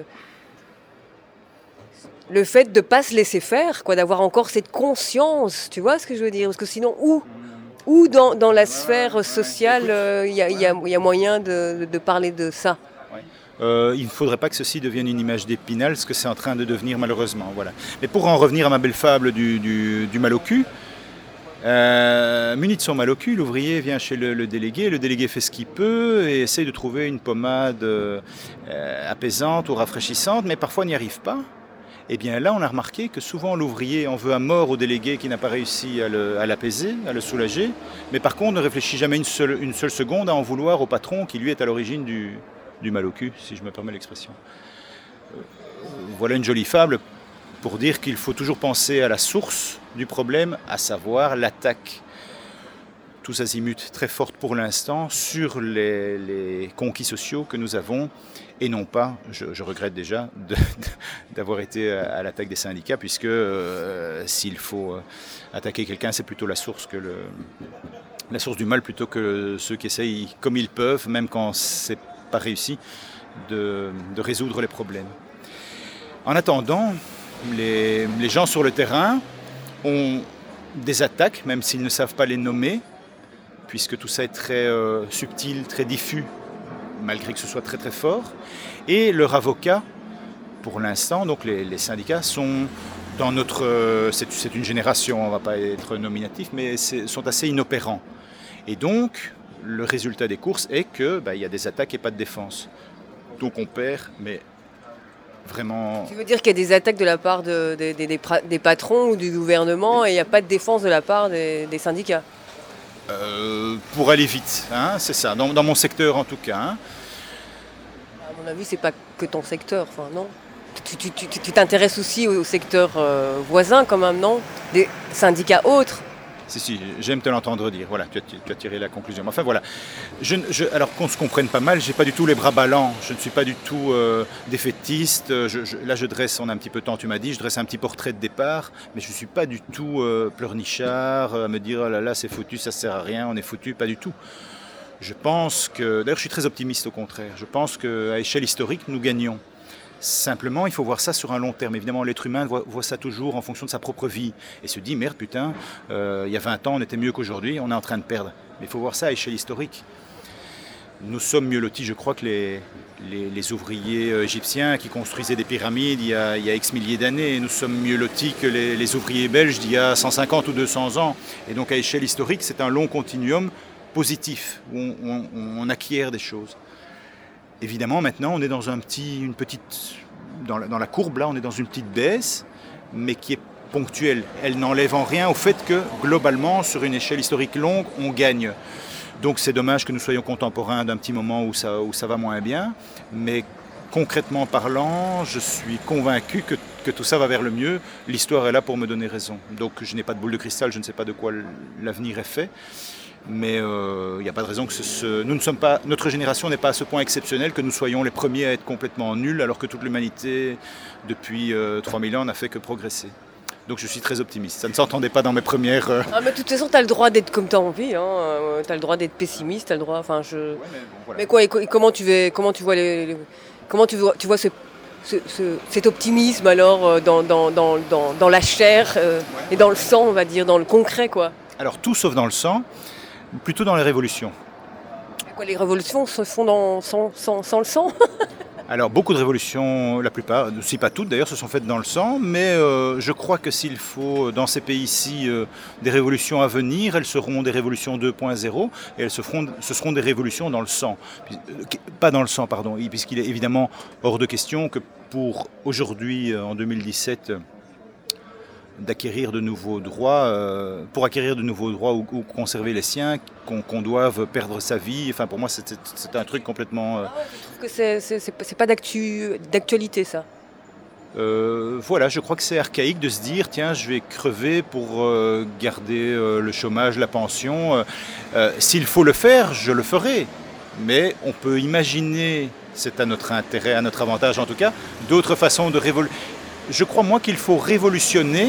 le fait de ne pas se laisser faire, quoi, d'avoir encore cette conscience, tu vois ce que je veux dire? Parce que sinon, où, où dans, dans la sphère sociale, il euh, y, y, y a moyen de, de parler de ça? Euh, il ne faudrait pas que ceci devienne une image d'Épinal, ce que c'est en train de devenir malheureusement. Voilà. Mais pour en revenir à ma belle fable du, du, du mal au cul, euh, muni de son mal au cul, l'ouvrier vient chez le, le délégué, le délégué fait ce qu'il peut et essaye de trouver une pommade euh, apaisante ou rafraîchissante, mais parfois n'y arrive pas. Et bien là, on a remarqué que souvent l'ouvrier en veut à mort au délégué qui n'a pas réussi à, le, à l'apaiser, à le soulager, mais par contre ne réfléchit jamais une seule, une seule seconde à en vouloir au patron qui lui est à l'origine du... du mal au cul, si je me permets l'expression. Euh, voilà une jolie fable pour dire qu'il faut toujours penser à la source du problème, à savoir l'attaque tous azimuts très forte pour l'instant sur les, les conquis sociaux que nous avons et non pas, je, je regrette déjà, de, de, d'avoir été à, à l'attaque des syndicats puisque euh, s'il faut attaquer quelqu'un, c'est plutôt la source que le, la source du mal plutôt que ceux qui essayent comme ils peuvent, même quand c'est pas réussi, de, de résoudre les problèmes. En attendant, les, les gens sur le terrain ont des attaques, même s'ils ne savent pas les nommer, puisque tout ça est très euh, subtil, très diffus, malgré que ce soit très très fort. Et leurs avocats, pour l'instant, donc les, les syndicats, sont dans notre, euh, c'est, c'est une génération, on ne va pas être nominatif, mais c'est, sont assez inopérants. Et donc, le résultat des courses est que bah, y a des attaques et pas de défense. Donc on perd, mais vraiment... Tu veux dire qu'il y a des attaques de la part de, de, de, des, des patrons ou du gouvernement et il n'y a pas de défense de la part des, des syndicats? euh, Pour aller vite, hein, c'est ça, dans, dans mon secteur en tout cas. Hein. À mon avis, c'est pas que ton secteur, enfin non. Tu, tu, tu, tu t'intéresses aussi au secteur euh, voisin quand même, non? Des syndicats autres? Si, si, j'aime te l'entendre dire. Voilà, tu as, tu as tiré la conclusion. Enfin voilà, je, je, alors qu'on se comprenne pas mal, j'ai pas du tout les bras ballants. Je ne suis pas du tout euh, défaitiste. Je, je, là, je dresse, on a un petit peu de temps, tu m'as dit, je dresse un petit portrait de départ, mais je suis pas du tout euh, pleurnichard, à me dire oh là là, c'est foutu, ça sert à rien, on est foutu, pas du tout. Je pense que, d'ailleurs, je suis très optimiste au contraire. Je pense qu'à échelle historique, nous gagnons. Simplement, il faut voir ça sur un long terme. Évidemment, l'être humain voit, voit ça toujours en fonction de sa propre vie et se dit, merde, putain, euh, il y a vingt ans, on était mieux qu'aujourd'hui, on est en train de perdre. Mais il faut voir ça à échelle historique. Nous sommes mieux lotis, je crois, que les, les, les ouvriers égyptiens qui construisaient des pyramides il y a, il y a X milliers d'années. Nous sommes mieux lotis que les, les ouvriers belges d'il y a cent cinquante ou deux cents ans. Et donc, à échelle historique, c'est un long continuum positif où on, on, on acquiert des choses. Évidemment, maintenant, on est dans un petit, une petite, dans la, dans la courbe, là, on est dans une petite baisse, mais qui est ponctuelle. Elle n'enlève en rien au fait que, globalement, sur une échelle historique longue, on gagne. Donc c'est dommage que nous soyons contemporains d'un petit moment où ça, où ça va moins bien, mais concrètement parlant, je suis convaincu que, que tout ça va vers le mieux. L'histoire est là pour me donner raison. Donc je n'ai pas de boule de cristal, je ne sais pas de quoi l'avenir est fait. Mais il euh, n'y a pas de raison que ce, ce, nous ne sommes pas, notre génération n'est pas à ce point exceptionnelle que nous soyons les premiers à être complètement nuls alors que toute l'humanité depuis euh, trois mille ans n'a fait que progresser. Donc je suis très optimiste. Ça ne s'entendait pas dans mes premières... Euh... Ah, mais de toute façon, tu as le droit d'être comme tu as envie. Hein. Tu as le droit d'être pessimiste, tu as le droit... Enfin, je... Ouais, mais, bon, voilà. Mais quoi, et comment tu, veux, comment tu vois, les, les, comment tu vois, tu vois ce, ce, ce, cet optimisme alors dans, dans, dans, dans, dans la chair euh, ouais. et dans le sang, on va dire, dans le concret, quoi? Alors tout sauf dans le sang. Plutôt dans les révolutions. Quoi, les révolutions se font dans, sans, sans, sans le sang? Alors beaucoup de révolutions, la plupart, si pas toutes d'ailleurs, se sont faites dans le sang, mais euh, je crois que s'il faut dans ces pays-ci euh, des révolutions à venir, elles seront des révolutions deux point zéro et elles se feront, ce seront des révolutions dans le sang. Pas dans le sang, pardon, puisqu'il est évidemment hors de question que pour aujourd'hui, en deux mille dix-sept, d'acquérir de nouveaux droits, euh, pour acquérir de nouveaux droits ou, ou conserver les siens, qu'on, qu'on doive perdre sa vie. Enfin, pour moi, c'est, c'est, c'est un truc complètement... Euh... Ah ouais, je trouve que c'est, c'est, c'est, c'est pas d'actu, d'actualité, ça. Euh, voilà, je crois que c'est archaïque de se dire, tiens, je vais crever pour euh, garder euh, le chômage, la pension. Euh, euh, s'il faut le faire, je le ferai. Mais on peut imaginer, c'est à notre intérêt, à notre avantage en tout cas, d'autres façons de révoluer. Je crois, moi, qu'il faut révolutionner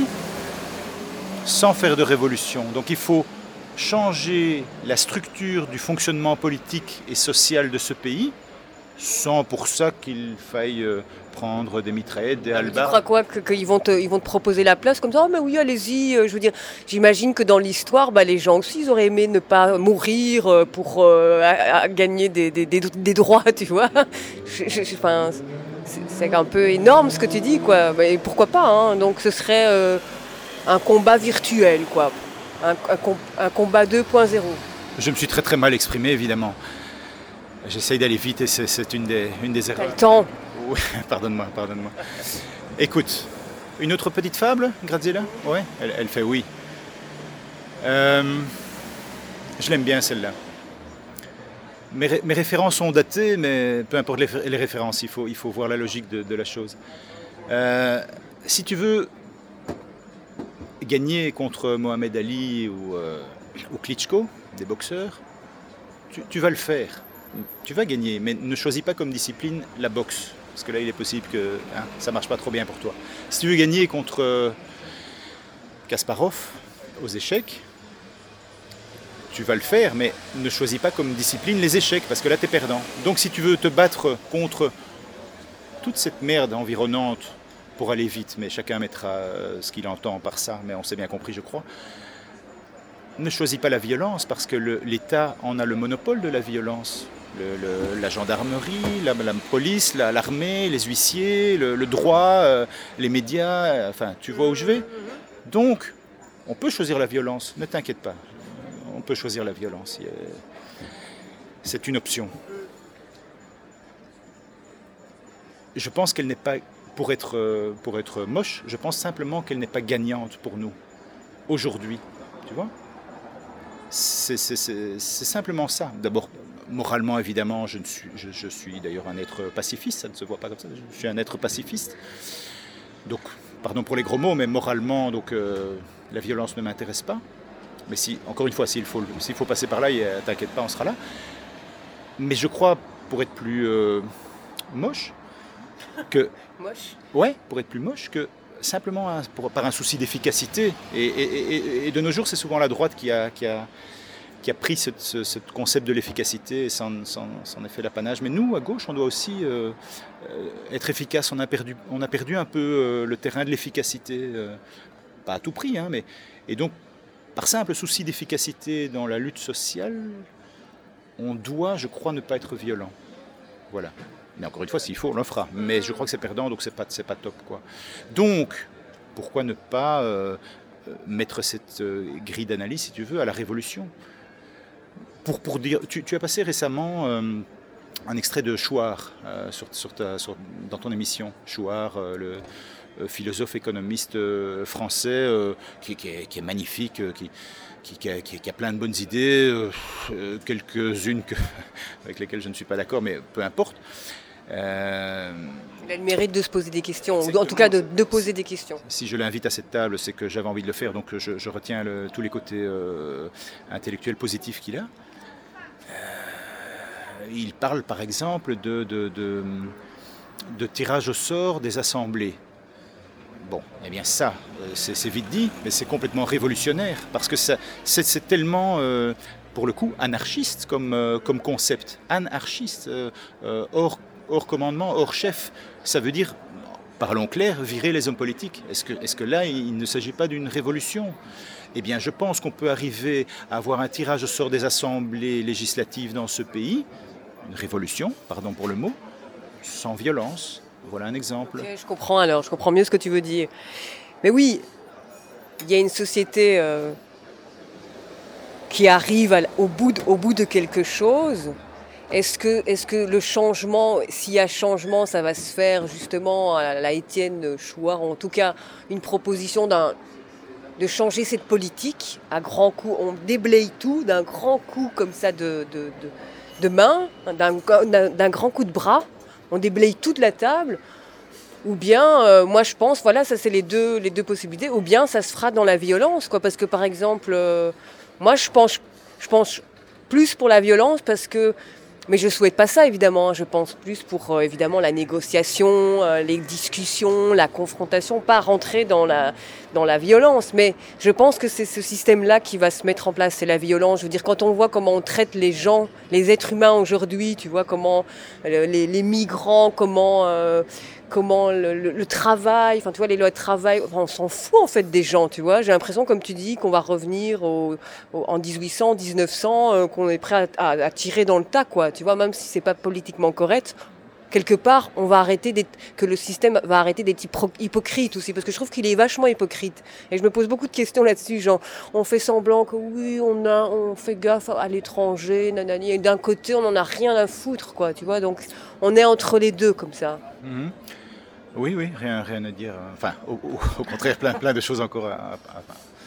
sans faire de révolution. Donc il faut changer la structure du fonctionnement politique et social de ce pays, sans pour ça qu'il faille prendre des mitraillettes, des halbards. Tu crois quoi, que, qu'ils vont te, ils vont te proposer la place comme ça? Oh mais oui, allez-y. Je veux dire, j'imagine que dans l'histoire, bah, les gens aussi, ils auraient aimé ne pas mourir pour euh, à, à gagner des, des, des, des droits, tu vois. Je, je, je, enfin, c'est, c'est un peu énorme ce que tu dis, quoi. Et pourquoi pas, hein. Donc ce serait euh, un combat virtuel, quoi. Un, un, un combat deux point zéro. Je me suis très très mal exprimé, évidemment. J'essaye d'aller vite et c'est, c'est une, des, une des erreurs. T'as le temps. Oui, pardonne-moi, pardonne-moi. Écoute, une autre petite fable, Graziella? Oui, elle, elle fait oui. Euh, je l'aime bien celle-là. Mes, ré, mes références sont datées, mais peu importe les, les références, il faut, il faut voir la logique de, de la chose. Euh, si tu veux gagner contre Mohamed Ali ou, euh, ou Klitschko, des boxeurs, tu, tu vas le faire. Tu vas gagner, mais ne choisis pas comme discipline la boxe. Parce que là, il est possible que hein, ça ne marche pas trop bien pour toi. Si tu veux gagner contre euh, Kasparov aux échecs, tu vas le faire, mais ne choisis pas comme discipline les échecs, parce que là, tu es perdant. Donc si tu veux te battre contre toute cette merde environnante pour aller vite, mais chacun mettra euh, ce qu'il entend par ça, mais on s'est bien compris, je crois, ne choisis pas la violence, parce que le, l'État en a le monopole de la violence. le, le, la gendarmerie, la, la police, la, l'armée, les huissiers, le, le droit, euh, les médias, euh, enfin, tu vois où je vais. Donc, on peut choisir la violence, ne t'inquiète pas. On peut choisir la violence. C'est une option. Je pense qu'elle n'est pas, pour être, pour être moche, je pense simplement qu'elle n'est pas gagnante pour nous, aujourd'hui. Tu vois ? C'est, c'est, c'est, c'est simplement ça. D'abord, moralement, évidemment, je, ne suis, je, je suis d'ailleurs un être pacifiste, ça ne se voit pas comme ça, je suis un être pacifiste. Donc, pardon pour les gros mots, mais moralement, donc, euh, la violence ne m'intéresse pas. Mais si, encore une fois, s'il faut, s'il faut passer par là, t'inquiète pas, on sera là. Mais je crois, pour être plus euh, moche, que... Moche Ouais, pour être plus moche, que simplement un, pour, par un souci d'efficacité. Et, et, et, et de nos jours, c'est souvent la droite qui a, qui a, qui a pris ce, ce, ce concept de l'efficacité et s'en, s'en, s'en a fait l'apanage. Mais nous, à gauche, on doit aussi euh, être efficace. On a perdu, on a perdu un peu euh, le terrain de l'efficacité. Euh, pas à tout prix, hein, mais... Et donc, par simple souci d'efficacité dans la lutte sociale, on doit, je crois, ne pas être violent. Voilà. Mais encore une fois, s'il faut, on le fera. Mais je crois que c'est perdant, donc c'est pas, c'est pas top, quoi. Donc, pourquoi ne pas euh, mettre cette euh, grille d'analyse, si tu veux, à la Révolution ? Pour, pour dire, tu, tu as passé récemment euh, un extrait de Chouard euh, sur, sur ta, sur, dans ton émission. Chouard, euh, le euh, philosophe économiste euh, français, euh, qui, qui, est, qui est magnifique, euh, qui... Qui, qui, a, qui a plein de bonnes idées, euh, quelques-unes que, avec lesquelles je ne suis pas d'accord, mais peu importe. Euh, Il a le mérite de se poser des questions, ou en tout cas de, de poser des questions. Si je l'invite à cette table, c'est que j'avais envie de le faire, donc je, je retiens le, tous les côtés euh, intellectuels positifs qu'il a. Euh, il parle par exemple de, de, de, de tirage au sort des assemblées. Bon, eh bien ça, c'est, c'est vite dit, mais c'est complètement révolutionnaire, parce que ça, c'est, c'est tellement, euh, pour le coup, anarchiste comme, euh, comme concept. Anarchiste, euh, euh, hors, hors commandement, hors chef, ça veut dire, parlons clair, virer les hommes politiques. Est-ce que, est-ce que là, il ne s'agit pas d'une révolution ? Eh bien, je pense qu'on peut arriver à avoir un tirage au sort des assemblées législatives dans ce pays, une révolution, pardon pour le mot, sans violence. Voilà un exemple. Okay, je comprends alors, je comprends mieux ce que tu veux dire. Mais oui, il y a une société euh, qui arrive à, au, bout de, au bout de quelque chose. Est-ce que, est-ce que le changement, s'il y a changement, ça va se faire justement à la Étienne Chouard, en tout cas une proposition d'un, de changer cette politique à grand coup, on déblaye tout d'un grand coup comme ça de, de, de, de main, d'un, d'un, d'un grand coup de bras. On déblaye toute la table, ou bien, euh, moi je pense, voilà, ça c'est les deux, les deux possibilités, ou bien ça se fera dans la violence, quoi, parce que par exemple, euh, moi je pense, je pense plus pour la violence, parce que, mais je souhaite pas ça évidemment, je pense plus pour euh, évidemment la négociation, euh, les discussions, la confrontation, pas rentrer dans la, dans la violence, mais je pense que c'est ce système-là qui va se mettre en place, c'est la violence. Je veux dire, quand on voit comment on traite les gens, les êtres humains aujourd'hui, tu vois, comment euh, les, les migrants, comment, euh, comment le, le, le travail, enfin tu vois, les lois de travail, enfin, on s'en fout en fait des gens, tu vois. J'ai l'impression, comme tu dis, qu'on va revenir au, au, en dix-huit cents, dix-neuf cents, euh, qu'on est prêt à, à, à tirer dans le tas, quoi, tu vois, même si c'est pas politiquement correct. Quelque part, on va arrêter d'être, que le système va arrêter d'être hypocrite aussi, parce que je trouve qu'il est vachement hypocrite. Et je me pose beaucoup de questions là-dessus, genre, on fait semblant que oui, on a, on fait gaffe à l'étranger, nanani, et d'un côté, on n'en a rien à foutre, quoi, tu vois, donc on est entre les deux, comme ça. Mmh. Oui, oui, rien, rien à dire. Enfin, au, au, au contraire, plein, plein de choses encore à, à, à...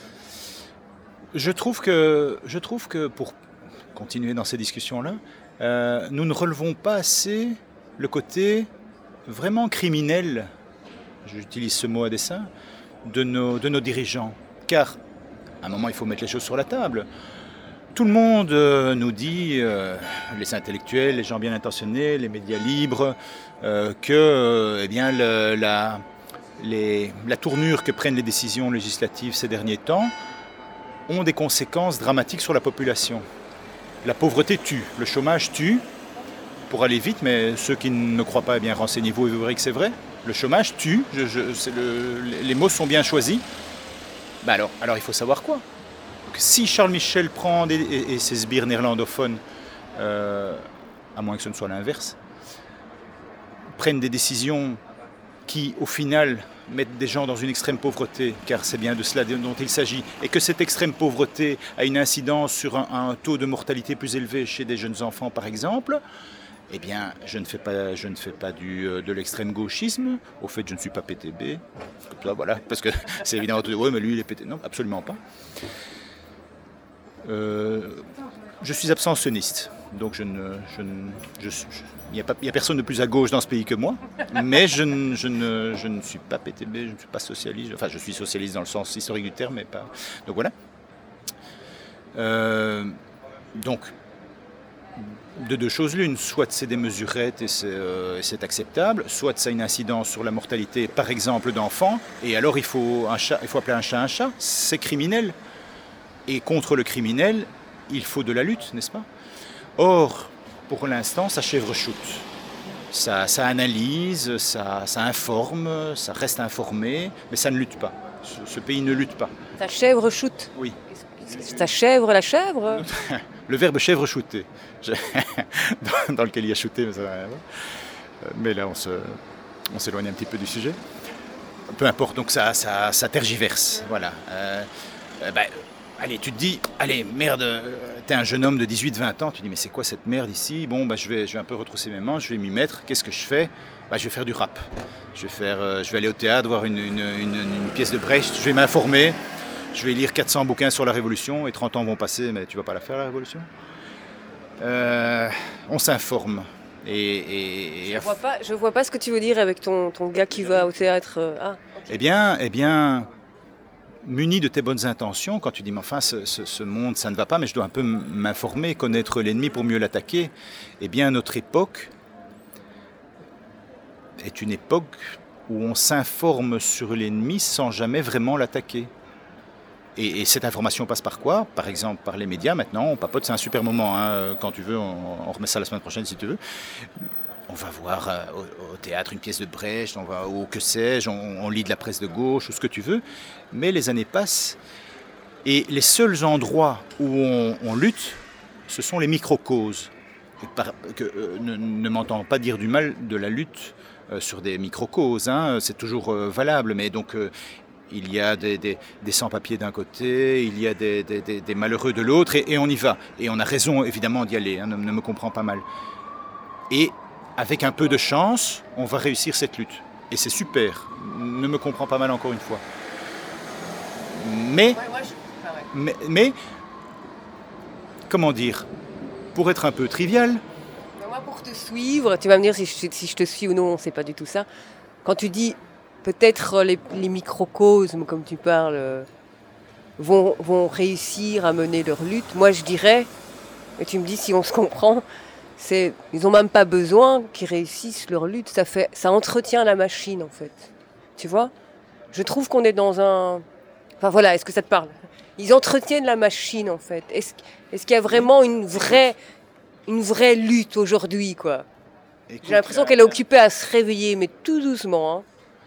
Je trouve que, je trouve que, pour continuer dans ces discussions-là, euh, nous ne relevons pas assez le côté vraiment criminel, j'utilise ce mot à dessein, de nos, de nos dirigeants. Car, à un moment, il faut mettre les choses sur la table. Tout le monde euh, nous dit, euh, les intellectuels, les gens bien intentionnés, les médias libres, euh, que euh, eh bien, le, la, les, la tournure que prennent les décisions législatives ces derniers temps ont des conséquences dramatiques sur la population. La pauvreté tue, le chômage tue, pour aller vite, mais ceux qui ne croient pas, eh bien, renseignez-vous et vous verrez que c'est vrai. Le chômage tue, je, je, c'est le, les mots sont bien choisis. Ben alors, alors il faut savoir quoi. Donc, si Charles Michel prend des, et, et ses sbires néerlandophones euh, à moins que ce ne soit l'inverse, prennent des décisions qui, au final, mettent des gens dans une extrême pauvreté, car c'est bien de cela dont il s'agit, et que cette extrême pauvreté a une incidence sur un, un taux de mortalité plus élevé chez des jeunes enfants, par exemple, eh bien, je ne fais pas, je ne fais pas du, de l'extrême gauchisme. Au fait, je ne suis pas P T B, comme ça, voilà, parce que c'est évidemment, ouais, mais lui, il est P T B. Non, absolument pas. Euh, je suis abstentionniste, donc je ne, je ne, je, je, il n'y a pas, il y a personne de plus à gauche dans ce pays que moi, mais je ne, je ne, je ne suis pas P T B, je ne suis pas socialiste, enfin je suis socialiste dans le sens historique du terme, mais pas. Donc voilà. Euh, donc, de deux choses l'une, soit c'est des mesurettes et c'est, euh, et c'est acceptable, soit ça a une incidence sur la mortalité, par exemple, d'enfants, et alors il faut, un chat, il faut appeler un chat un chat, c'est criminel. Et contre le criminel, il faut de la lutte, n'est-ce pas? Or, pour l'instant, ça chèvre-choute. Ça, ça analyse, ça, ça informe, ça reste informé, mais ça ne lutte pas. Ce, ce pays ne lutte pas. Ça chèvre-choute? Oui. Ça chèvre la chèvre? Le verbe chèvre-shooter, dans, dans lequel il y a shooté, mais ça n'a rien à voir. Mais là, on, se, on s'éloigne un petit peu du sujet. Peu importe, donc ça, ça, ça tergiverse, voilà. Euh, euh, ben, allez, tu te dis, allez, merde, t'es un jeune homme de dix-huit vingt ans, tu te dis, mais c'est quoi cette merde ici? Bon, bah, je, vais, je vais un peu retrousser mes manches, je vais m'y mettre, qu'est-ce que je fais? Bah, je vais faire du rap. Je vais, faire, euh, je vais aller au théâtre, voir une, une, une, une pièce de Brecht, je vais m'informer, je vais lire quatre cents bouquins sur la Révolution, et trente ans vont passer, mais tu vas pas la faire, la Révolution? euh, On s'informe. Et, et, et je vois pas, je vois pas ce que tu veux dire avec ton, ton gars qui va au théâtre. Ah, okay. Eh bien, eh bien... muni de tes bonnes intentions, quand tu dis, mais enfin, ce, ce, ce monde, ça ne va pas, mais je dois un peu m'informer, connaître l'ennemi pour mieux l'attaquer, eh bien, notre époque est une époque où on s'informe sur l'ennemi sans jamais vraiment l'attaquer. Et, et cette information passe par quoi? Par exemple, par les médias, maintenant, on papote, c'est un super moment, hein, quand tu veux, on, on remet ça la semaine prochaine si tu veux. On va voir euh, au, au théâtre une pièce de Brecht, on va, ou que sais-je, on, on lit de la presse de gauche, ou ce que tu veux. Mais les années passent, et les seuls endroits où on, on lutte, ce sont les microcauses. Par, que, euh, ne, ne m'entends pas dire du mal de la lutte euh, sur des microcauses, hein, c'est toujours euh, valable, mais donc euh, il y a des, des, des sans-papiers d'un côté, il y a des, des, des, des malheureux de l'autre, et, et on y va. Et on a raison évidemment d'y aller, hein, ne, ne me comprends pas mal. Et avec un peu de chance, on va réussir cette lutte. Et c'est super. Ne me comprends pas mal encore une fois. Mais, mais, mais comment dire, pour être un peu trivial... Moi, pour te suivre, tu vas me dire si je, si je te suis ou non, c'est pas du tout ça. Quand tu dis, peut-être les, les microcosmes, comme tu parles, vont, vont réussir à mener leur lutte, moi je dirais, et tu me dis si on se comprend, c'est, ils n'ont même pas besoin qu'ils réussissent leur lutte, ça, fait, ça entretient la machine en fait. Tu vois? Je trouve qu'on est dans un... Enfin voilà, est-ce que ça te parle? Ils entretiennent la machine en fait. Est-ce, est-ce qu'il y a vraiment une vraie, une vraie lutte aujourd'hui quoi? Écoute, j'ai l'impression qu'elle est occupée à se réveiller, mais tout doucement. Hein.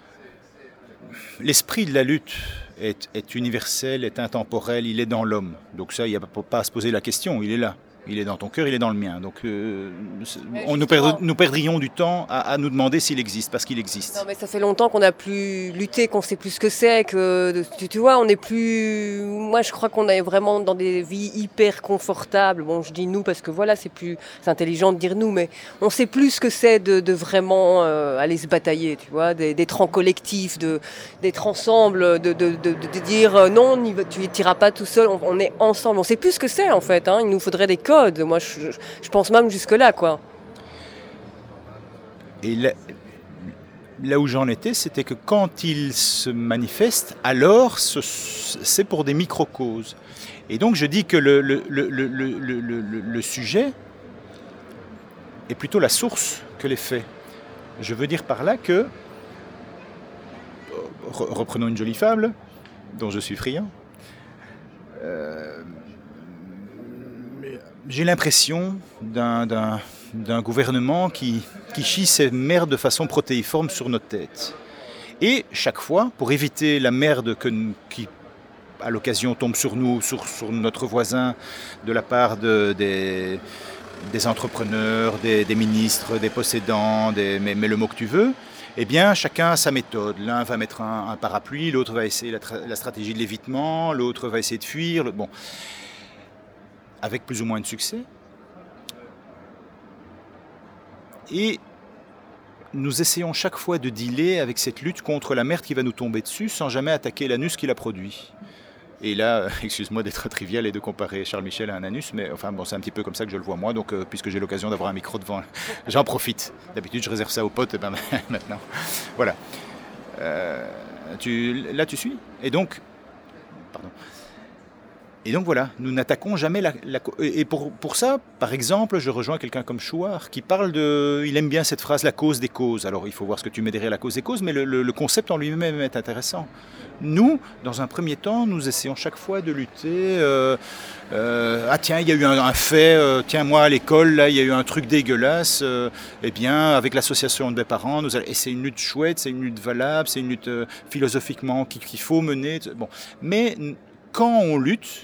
L'esprit de la lutte est, est universel, est intemporel, il est dans l'homme. Donc ça, il n'y a pas à se poser la question, il est là. Il est dans ton cœur, il est dans le mien. Donc, euh, on nous, perd, nous perdrions du temps à, à nous demander s'il existe, parce qu'il existe. Non, mais ça fait longtemps qu'on n'a plus lutté, qu'on sait plus ce que c'est, que tu, tu vois, on n'est plus. Moi, je crois qu'on est vraiment dans des vies hyper confortables. Bon, je dis nous parce que voilà, c'est plus, c'est intelligent de dire nous, mais on sait plus ce que c'est de, de vraiment euh, aller se batailler, tu vois, d'être en collectif, de, d'être ensemble, de, de, de, de dire euh, non, tu n'iras pas tout seul, on, on est ensemble. On sait plus ce que c'est en fait. Hein. Il nous faudrait des codes. Moi, je, je pense même jusque-là, quoi. Et là, là où j'en étais, c'était que quand il se manifeste, alors ce, c'est pour des micro-causes. Et donc, je dis que le, le, le, le, le, le, le sujet est plutôt la source que les faits. Je veux dire par là que, reprenons une jolie fable, dont je suis friand, euh, j'ai l'impression d'un, d'un, d'un gouvernement qui, qui chie ses merdes de façon protéiforme sur notre tête. Et chaque fois, pour éviter la merde que, qui, à l'occasion, tombe sur nous, sur, sur notre voisin, de la part de, des, des entrepreneurs, des, des ministres, des possédants, des, mais, mais le mot que tu veux, eh bien, chacun a sa méthode. L'un va mettre un, un parapluie, l'autre va essayer la, tra- la stratégie de l'évitement, l'autre va essayer de fuir. Le, bon, avec plus ou moins de succès. Et nous essayons chaque fois de dealer avec cette lutte contre la merde qui va nous tomber dessus sans jamais attaquer l'anus qui l'a produit. Et là, excuse-moi d'être trivial et de comparer Charles Michel à un anus, mais enfin bon, c'est un petit peu comme ça que je le vois moi, donc euh, puisque j'ai l'occasion d'avoir un micro devant, j'en profite. D'habitude, je réserve ça aux potes, et ben maintenant, voilà. Euh, tu, là, tu suis. Et donc, pardon. Et donc voilà, nous n'attaquons jamais la... la et pour, pour ça, par exemple, je rejoins quelqu'un comme Chouard qui parle de... Il aime bien cette phrase, la cause des causes. Alors il faut voir ce que tu mets derrière la cause des causes, mais le, le, le concept en lui-même est intéressant. Nous, dans un premier temps, nous essayons chaque fois de lutter. Euh, euh, ah tiens, il y a eu un, un fait, euh, tiens moi à l'école, là il y a eu un truc dégueulasse. Euh, eh bien, avec l'association des parents, nous allons... et c'est une lutte chouette, c'est une lutte valable, c'est une lutte euh, philosophiquement qu'il, qu'il faut mener. Bon. Mais quand on lutte,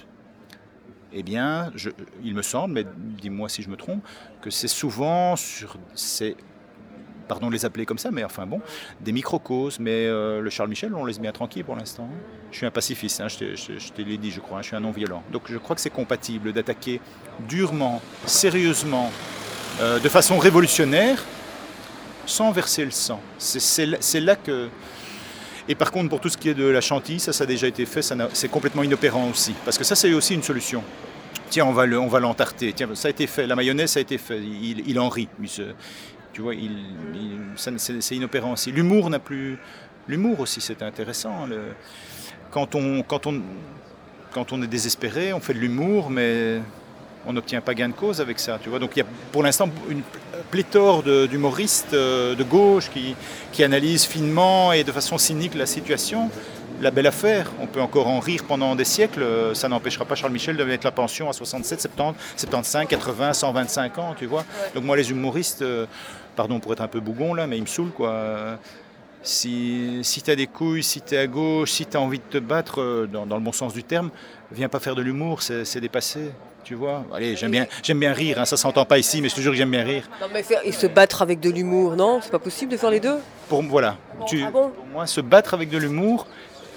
eh bien, je, il me semble, mais dis-moi si je me trompe, que c'est souvent sur ces, pardon de les appeler comme ça, mais enfin bon, des microcauses. Mais euh, le Charles Michel, on laisse bien tranquille pour l'instant. Je suis un pacifiste, hein, je, te, je, je te l'ai dit, je crois, hein, je suis un non-violent. Donc je crois que c'est compatible d'attaquer durement, sérieusement, euh, de façon révolutionnaire, sans verser le sang. C'est, c'est, c'est là que... Et par contre, pour tout ce qui est de la chantilly, ça, ça a déjà été fait, ça c'est complètement inopérant aussi. Parce que ça, c'est aussi une solution. Tiens, on va, le, on va l'entarter. Tiens, ça a été fait. La mayonnaise, ça a été fait. Il, il en rit. Il se, tu vois, il, il, ça, c'est, c'est inopérant aussi. L'humour n'a plus... L'humour aussi, c'est intéressant. Le, quand, on, quand, on, quand on est désespéré, on fait de l'humour, mais on n'obtient pas gain de cause avec ça. Tu vois. Donc il y a pour l'instant une pléthore de, d'humoristes de gauche qui, qui analysent finement et de façon cynique la situation. La belle affaire, on peut encore en rire pendant des siècles, ça n'empêchera pas Charles Michel de mettre la pension à soixante-sept, soixante-dix, soixante-quinze, quatre-vingts, cent vingt-cinq ans, tu vois. Donc moi les humoristes, pardon pour être un peu bougon là, mais ils me saoulent quoi. Si, si tu as des couilles, si tu es à gauche, si tu as envie de te battre, dans, dans le bon sens du terme, viens pas faire de l'humour, c'est, c'est dépassé. Tu vois, allez, j'aime bien, j'aime bien rire, hein, ça s'entend pas ici, mais je te jure que j'aime bien rire. Non, mais faire, et se battre avec de l'humour, non ? C'est pas possible de faire les deux ? Pour, voilà, bon, tu, ah bon pour moi, se battre avec de l'humour,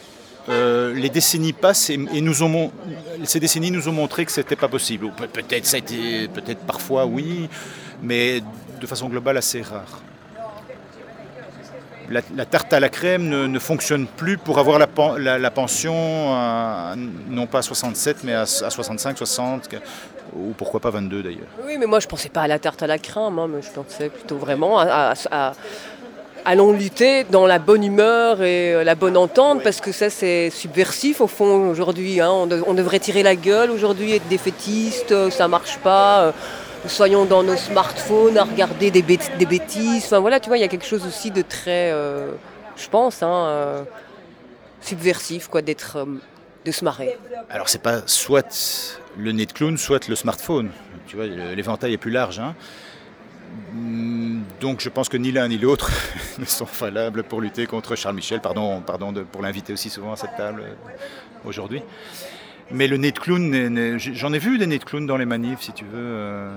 euh, les décennies passent et, et nous ont, ces décennies nous ont montré que c'était pas possible. Ou peut-être, ça a été, peut-être parfois, oui, mais de façon globale, assez rare. La, la tarte à la crème ne, ne fonctionne plus pour avoir la, la, la pension, à, non pas à soixante-sept, mais à, à soixante-cinq, soixante, ou pourquoi pas vingt-deux d'ailleurs. Oui, mais moi je ne pensais pas à la tarte à la crème, hein, mais je pensais plutôt vraiment à, à, à... Allons lutter dans la bonne humeur et la bonne entente, oui. Parce que ça c'est subversif au fond aujourd'hui. Hein. On, de, on devrait tirer la gueule aujourd'hui, être défaitiste, ça ne marche pas. Soyons dans nos smartphones à regarder des, bêt- des bêtises. Enfin voilà, tu vois, il y a quelque chose aussi de très, euh, je pense, hein, euh, subversif, quoi, d'être, euh, de se marrer. Alors c'est pas soit le nez de clown, soit le smartphone. Tu vois, l'éventail est plus large. Hein. Donc je pense que ni l'un ni l'autre ne sont valables pour lutter contre Charles Michel. Pardon, pardon de, pour l'inviter aussi souvent à cette table aujourd'hui. Mais le nez de clown, n'est, n'est, j'en ai vu des nez de clown dans les manifs, si tu veux. Euh...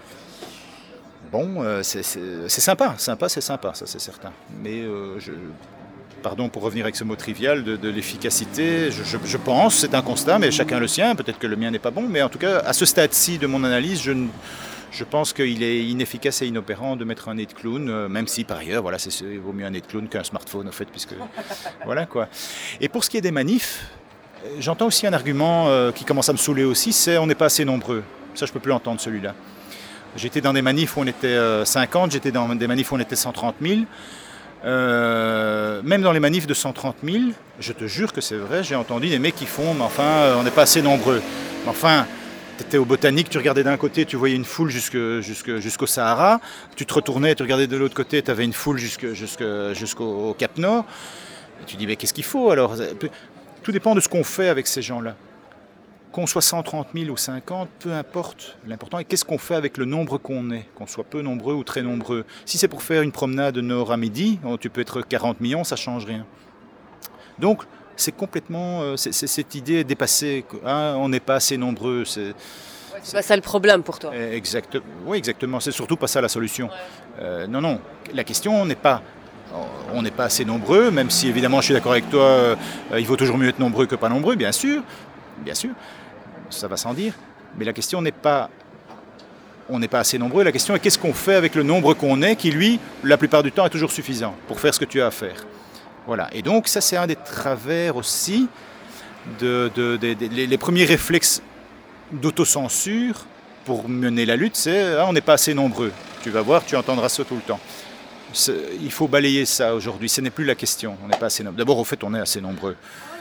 Bon, euh, c'est, c'est, c'est sympa, sympa, c'est sympa, ça c'est certain. Mais, euh, je... pardon pour revenir avec ce mot trivial de, de l'efficacité, je, je, je pense, c'est un constat, mais chacun le sien, peut-être que le mien n'est pas bon, mais en tout cas, à ce stade-ci de mon analyse, je, je pense qu'il est inefficace et inopérant de mettre un nez de clown, euh, même si par ailleurs, voilà, c'est, il vaut mieux un nez de clown qu'un smartphone, en fait, puisque... voilà, quoi. Et pour ce qui est des manifs, j'entends aussi un argument euh, qui commence à me saouler aussi, c'est on n'est pas assez nombreux. Ça, je ne peux plus l'entendre, celui-là. J'étais dans des manifs où on était euh, cinquante, j'étais dans des manifs où on était cent trente mille. Euh, même dans les manifs de cent trente mille, je te jure que c'est vrai, j'ai entendu des mecs qui font, mais enfin, euh, on n'est pas assez nombreux. Mais enfin, tu étais au Botanique, tu regardais d'un côté, tu voyais une foule jusque, jusque, jusqu'au Sahara. Tu te retournais, tu regardais de l'autre côté, tu avais une foule jusque, jusque, jusqu'au Cap Nord. Et tu dis, mais qu'est-ce qu'il faut alors ? Tout dépend de ce qu'on fait avec ces gens-là. Qu'on soit cent trente mille ou cinquante, peu importe. L'important est qu'est-ce qu'on fait avec le nombre qu'on est, qu'on soit peu nombreux ou très nombreux. Si c'est pour faire une promenade de nord à midi, tu peux être quarante millions, ça ne change rien. Donc, c'est complètement... C'est, c'est, cette idée est dépassée. Hein, on n'est pas assez nombreux. C'est... C'est pas ça le problème pour toi. Exact, oui, exactement. C'est surtout pas ça la solution. Ouais. Euh, non, non. La question n'est pas, on n'est pas assez nombreux, même si évidemment je suis d'accord avec toi, euh, il vaut toujours mieux être nombreux que pas nombreux, bien sûr, bien sûr. Ça va sans dire. Mais la question n'est pas, on n'est pas assez nombreux. La question est qu'est-ce qu'on fait avec le nombre qu'on est, qui lui, la plupart du temps, est toujours suffisant pour faire ce que tu as à faire. Voilà. Et donc ça, c'est un des travers aussi de, de, de, de, de les, les premiers réflexes d'autocensure pour mener la lutte, c'est ah, on n'est pas assez nombreux. Tu vas voir, tu entendras ça tout le temps. C'est, il faut balayer ça aujourd'hui. Ce n'est plus la question. On n'est pas assez nombreux. D'abord, au fait, on est assez nombreux.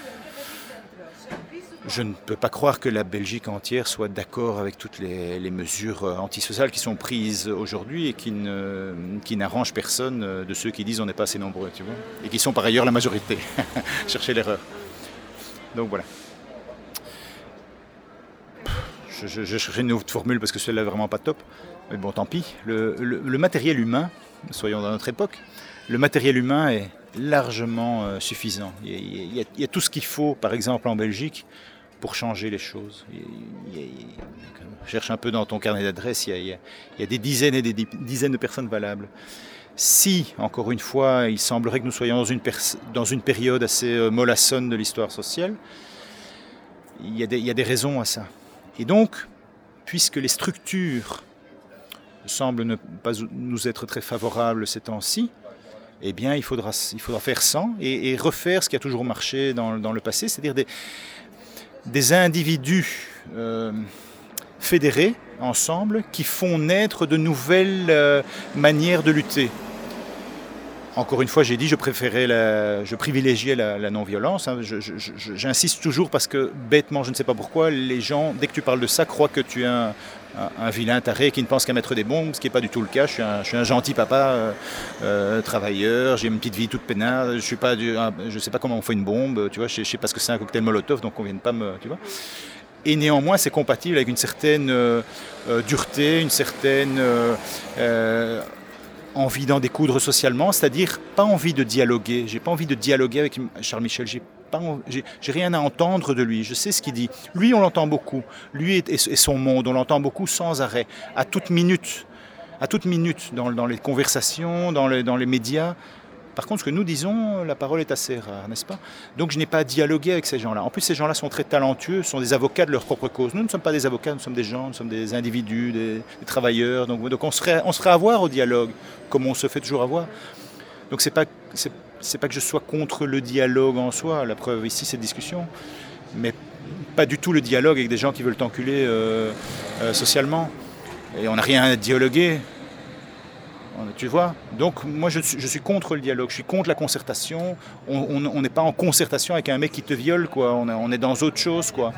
Je ne peux pas croire que la Belgique entière soit d'accord avec toutes les, les mesures antisociales qui sont prises aujourd'hui et qui, ne, qui n'arrangent personne de ceux qui disent on n'est pas assez nombreux, tu vois, et qui sont par ailleurs la majorité. Cherchez l'erreur. Donc voilà. Je, je, je chercherai une autre formule parce que celle-là n'est vraiment pas top. Mais bon, tant pis. Le, le, le matériel humain, soyons dans notre époque, le matériel humain est largement euh, suffisant. Il y, a, il, y a, il y a tout ce qu'il faut, par exemple en Belgique, pour changer les choses. Il y a, il y a, il y a, cherche un peu dans ton carnet d'adresses, il y, a, il, y a, il y a des dizaines et des dizaines de personnes valables. Si, encore une fois, il semblerait que nous soyons dans une, pers- dans une période assez euh, mollassonne de l'histoire sociale, il y, a des, il y a des raisons à ça. Et donc, puisque les structures semblent ne pas nous être très favorables ces temps-ci, eh bien, il faudra, il faudra faire sans et, et refaire ce qui a toujours marché dans, dans le passé, c'est-à-dire des, des individus euh, fédérés ensemble qui font naître de nouvelles euh, manières de lutter. Encore une fois, j'ai dit, je préférais, la, je privilégiais la, la non-violence. Hein. Je, je, je, j'insiste toujours parce que, bêtement, je ne sais pas pourquoi, les gens, dès que tu parles de ça, croient que tu es un, un, un vilain taré qui ne pense qu'à mettre des bombes, ce qui n'est pas du tout le cas. Je suis un, je suis un gentil papa, euh, euh, travailleur, j'ai une petite vie toute peinarde, je ne sais pas comment on fait une bombe, tu vois, je ne sais pas ce que c'est un cocktail Molotov, donc on ne vient pas me... Tu vois. Et néanmoins, c'est compatible avec une certaine euh, euh, dureté, une certaine... Euh, euh, envie d'en découdre socialement, c'est-à-dire pas envie de dialoguer. J'ai pas envie de dialoguer avec Charles Michel. J'ai pas, j'ai, j'ai rien à entendre de lui. Je sais ce qu'il dit. Lui, on l'entend beaucoup. Lui et, et son monde, on l'entend beaucoup sans arrêt, à toute minute, à toute minute dans, dans les conversations, dans les, dans les médias. Par contre, ce que nous disons, la parole est assez rare, n'est-ce pas ? Donc je n'ai pas à dialoguer avec ces gens-là. En plus, ces gens-là sont très talentueux, sont des avocats de leur propre cause. Nous ne sommes pas des avocats, nous sommes des gens, nous sommes des individus, des, des travailleurs. Donc, donc on serait, on serait à voir au dialogue, comme on se fait toujours avoir. Donc c'est pas, c'est, c'est pas que je sois contre le dialogue en soi, la preuve ici, cette discussion, mais pas du tout le dialogue avec des gens qui veulent t'enculer euh, euh, socialement. Et on n'a rien à dialoguer. Tu vois ? Donc moi je suis, je suis contre le dialogue, je suis contre la concertation. On n'est pas en concertation avec un mec qui te viole, quoi. On, on est dans autre chose, quoi.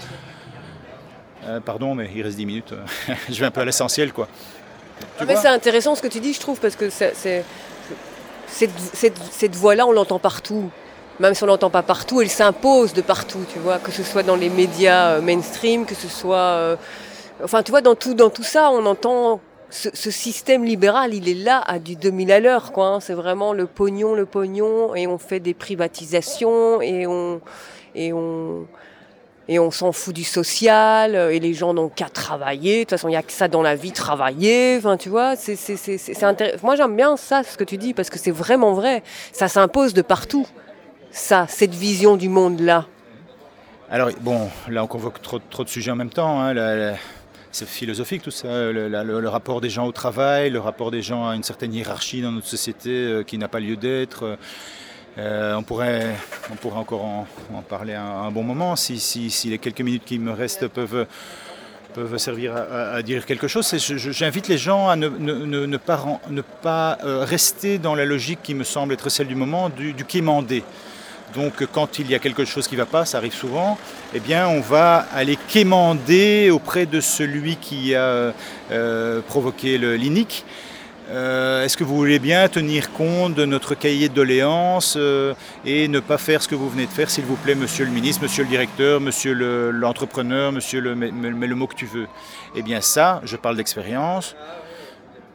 Euh, pardon, mais il reste dix minutes. Je vais un peu à l'essentiel, quoi. Ah mais c'est intéressant ce que tu dis, je trouve, parce que c'est, c'est, cette, cette, cette voix-là, on l'entend partout. Même si on ne l'entend pas partout, elle s'impose de partout, tu vois, que ce soit dans les médias mainstream, que ce soit... Euh, enfin, tu vois, dans tout, dans tout ça, on entend... Ce, ce système libéral, il est là à du deux mille à l'heure, quoi. Hein. C'est vraiment le pognon, le pognon, et on fait des privatisations, et on, et on, et on s'en fout du social, et les gens n'ont qu'à travailler. De toute façon, il n'y a que ça dans la vie, travailler. Enfin, tu vois, c'est, c'est, c'est, c'est, c'est intéressant. Moi, j'aime bien ça, ce que tu dis, parce que c'est vraiment vrai. Ça s'impose de partout. Ça, cette vision du monde-là. Alors, bon, là, on convoque trop, trop de sujets en même temps, hein, la, la... C'est philosophique tout ça, le, le, le rapport des gens au travail, le rapport des gens à une certaine hiérarchie dans notre société euh, qui n'a pas lieu d'être. Euh, on, pourrait, on pourrait encore en, en parler un, un bon moment si, si, si les quelques minutes qui me restent peuvent, peuvent servir à, à dire quelque chose. Je, je, j'invite les gens à ne, ne, ne pas, ne pas euh, rester dans la logique qui me semble être celle du moment du, du quémander. Donc quand il y a quelque chose qui ne va pas, ça arrive souvent, eh bien on va aller quémander auprès de celui qui a euh, provoqué le, l'inique. Euh, est-ce que vous voulez bien tenir compte de notre cahier de doléances euh, et ne pas faire ce que vous venez de faire, s'il vous plaît, monsieur le ministre, monsieur le directeur, monsieur le, l'entrepreneur, monsieur le, mais, mais le mot que tu veux. Eh bien ça, je parle d'expérience.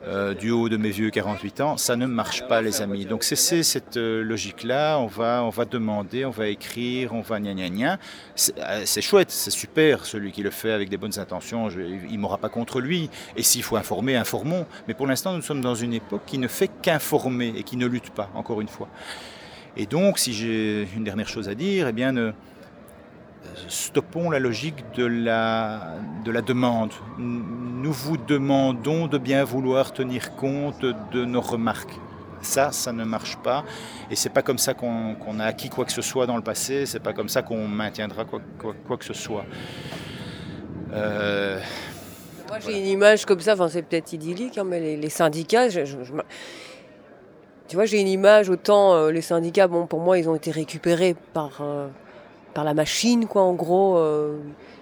euh, du haut de mes vieux quarante-huit ans, ça ne marche pas, les amis. Donc cessez cette euh, logique-là, on va, on va demander, on va écrire, on va gna gna gna. C'est, euh, c'est chouette, c'est super, celui qui le fait avec des bonnes intentions, je, il ne m'aura pas contre lui. Et s'il faut informer, informons. Mais pour l'instant, nous sommes dans une époque qui ne fait qu'informer et qui ne lutte pas, encore une fois. Et donc, si j'ai une dernière chose à dire, eh bien, ne, stoppons la logique de la, de la demande. Nous vous demandons de bien vouloir tenir compte de nos remarques. Ça, ça ne marche pas. Et c'est pas comme ça qu'on, qu'on a acquis quoi que ce soit dans le passé. C'est pas comme ça qu'on maintiendra quoi, quoi, quoi que ce soit. Euh, Moi, j'ai une image comme ça. Enfin, c'est peut-être idyllique, hein, mais les, les syndicats, je, je, je, tu vois, j'ai une image autant euh, les syndicats. Bon, pour moi, ils ont été récupérés par euh, par la machine, quoi, en gros. Euh,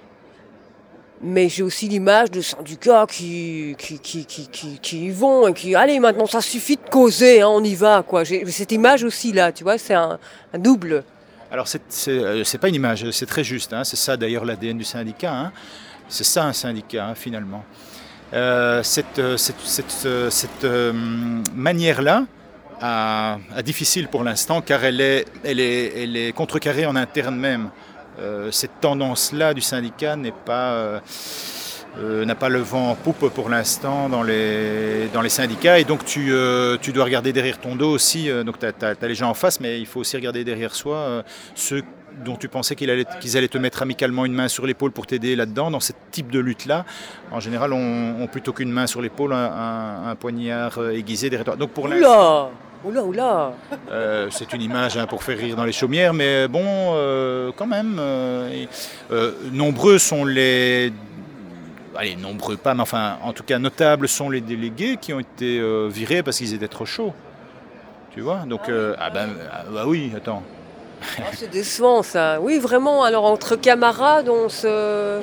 mais j'ai aussi l'image de syndicats qui, qui, qui, qui, qui, qui y vont et qui, allez, maintenant, ça suffit de causer, hein, on y va, quoi. J'ai cette image aussi, là, tu vois, c'est un, un double. Alors, c'est, c'est, c'est pas une image, c'est très juste, hein, c'est ça, d'ailleurs, l'A D N du syndicat, hein. C'est ça, un syndicat, hein, finalement. Euh, cette cette, cette, cette, cette euh, manière-là, À, à difficile pour l'instant, car elle est, elle est, elle est contrecarrée en interne même. Euh, cette tendance-là du syndicat n'est pas, euh, euh, n'a pas le vent en poupe pour l'instant dans les, dans les syndicats, et donc tu, euh, tu dois regarder derrière ton dos aussi. Euh, donc tu as les gens en face, mais il faut aussi regarder derrière soi euh, ceux dont tu pensais qu'ils allaient, qu'ils allaient te mettre amicalement une main sur l'épaule pour t'aider là-dedans, dans ce type de lutte-là. En général, on, on plutôt qu'une main sur l'épaule, un, un, un poignard aiguisé derrière toi. Donc pour l'instant... Oula, oula. Euh, c'est une image, hein, pour faire rire dans les chaumières, mais bon, euh, quand même, euh, euh, nombreux sont les... Allez, nombreux pas, mais enfin, en tout cas, notables sont les délégués qui ont été euh, virés parce qu'ils étaient trop chauds. Tu vois, donc, euh, ah ben, ah, bah oui, attends. Oh, c'est décevant, ça. Oui, vraiment, alors, entre camarades, on se...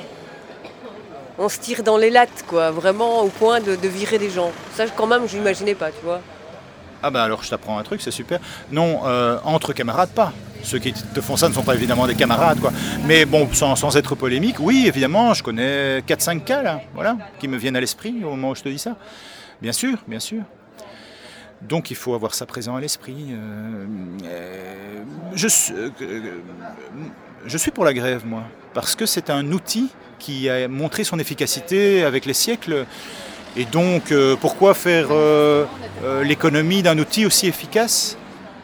On se tire dans les lattes, quoi, vraiment, au point de, de virer des gens. Ça, quand même, je n'imaginais pas, tu vois. Ah ben alors je t'apprends un truc, c'est super. Non, euh, entre camarades, pas. Ceux qui te font ça ne sont pas évidemment des camarades, quoi. Mais bon, sans, sans être polémique, oui, évidemment, je connais quatre cinq cas, là, voilà, qui me viennent à l'esprit au moment où je te dis ça. Bien sûr, bien sûr. Donc il faut avoir ça présent à l'esprit. Euh, euh, je, euh, je suis pour la grève, moi, parce que c'est un outil qui a montré son efficacité avec les siècles. Et donc, euh, pourquoi faire euh, euh, l'économie d'un outil aussi efficace ?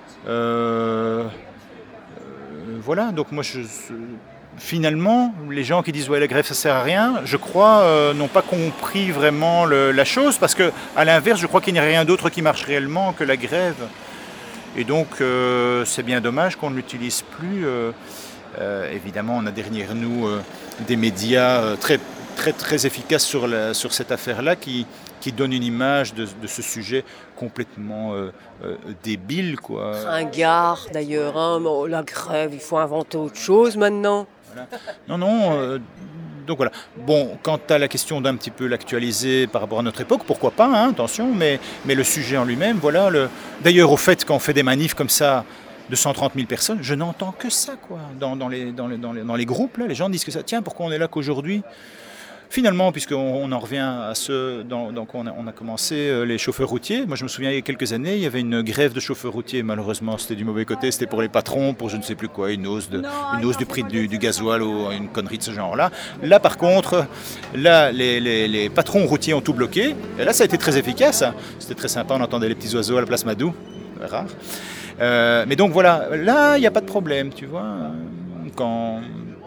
euh, euh, Voilà, donc moi, je, finalement, les gens qui disent « ouais, la grève, ça sert à rien », je crois, euh, n'ont pas compris vraiment le, la chose, parce qu'à l'inverse, je crois qu'il n'y a rien d'autre qui marche réellement que la grève. Et donc, euh, c'est bien dommage qu'on ne l'utilise plus. Euh, euh, évidemment, on a derrière nous euh, des médias euh, très... très très efficace sur, la, sur cette affaire-là qui, qui donne une image de, de ce sujet complètement euh, euh, débile, quoi. Ringard, d'ailleurs, hein, la grève, il faut inventer autre chose maintenant. Voilà. Non, non, euh, donc voilà. Bon, quant à la question d'un petit peu l'actualiser par rapport à notre époque, pourquoi pas, hein, attention, mais, mais le sujet en lui-même, voilà. Le... D'ailleurs, au fait, quand on fait des manifs comme ça, de cent trente mille personnes, je n'entends que ça, quoi. Dans, dans, les, dans, les, dans, les, dans les groupes, là, les gens disent que ça. Tiens, pourquoi on est là qu'aujourd'hui ? Finalement, puisqu'on on en revient à ce, dans, donc on a, on a commencé euh, les chauffeurs routiers. Moi, je me souviens, il y a quelques années, il y avait une grève de chauffeurs routiers. Malheureusement, c'était du mauvais côté, c'était pour les patrons, pour je ne sais plus quoi, une hausse, de, une hausse du prix du, du gasoil ou une connerie de ce genre-là. Là, par contre, là, les, les, les patrons routiers ont tout bloqué. Et là, ça a été très efficace. C'était très sympa, on entendait les petits oiseaux à la place Madou. Rare. Euh, mais donc voilà, là, il n'y a pas de problème, tu vois. Quand...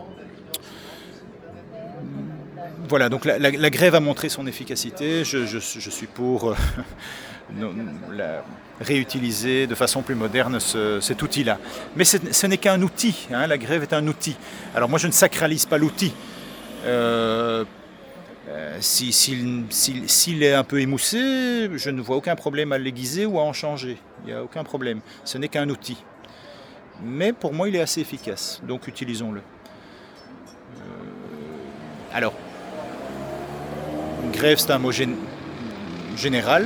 Voilà, donc la, la, la grève a montré son efficacité. Je, je, je suis pour euh, la, réutiliser de façon plus moderne ce, cet outil-là. Mais ce n'est qu'un outil, hein, la grève est un outil. Alors moi, je ne sacralise pas l'outil. Euh, euh, si, s'il, s'il, s'il est un peu émoussé, je ne vois aucun problème à l'aiguiser ou à en changer. Il n'y a aucun problème. Ce n'est qu'un outil. Mais pour moi, il est assez efficace. Donc, utilisons-le. Euh, alors, grève, c'est un mot gén- général.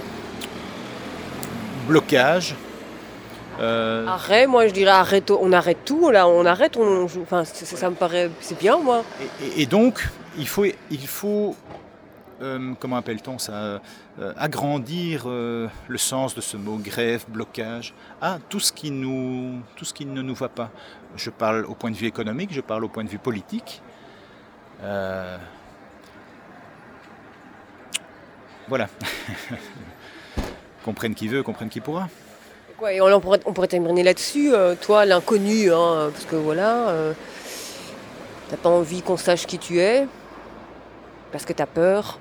Blocage. Euh... Arrêt, moi je dirais arrête, on arrête tout, là, on arrête, on, enfin, ça, ça me paraît, c'est bien, moi. Et, et donc, il faut, il faut euh, comment appelle-t-on ça, euh, euh, agrandir euh, le sens de ce mot grève, blocage, à tout ce qui nous, tout ce qui ne nous va pas. Je parle au point de vue économique, je parle au point de vue politique. Euh, voilà. Comprenne qui veut, comprenne qui pourra. Ouais, et on, pourrait, on pourrait terminer là-dessus. Euh, toi, l'inconnu, hein, parce que voilà, euh, t'as pas envie qu'on sache qui tu es, parce que t'as peur.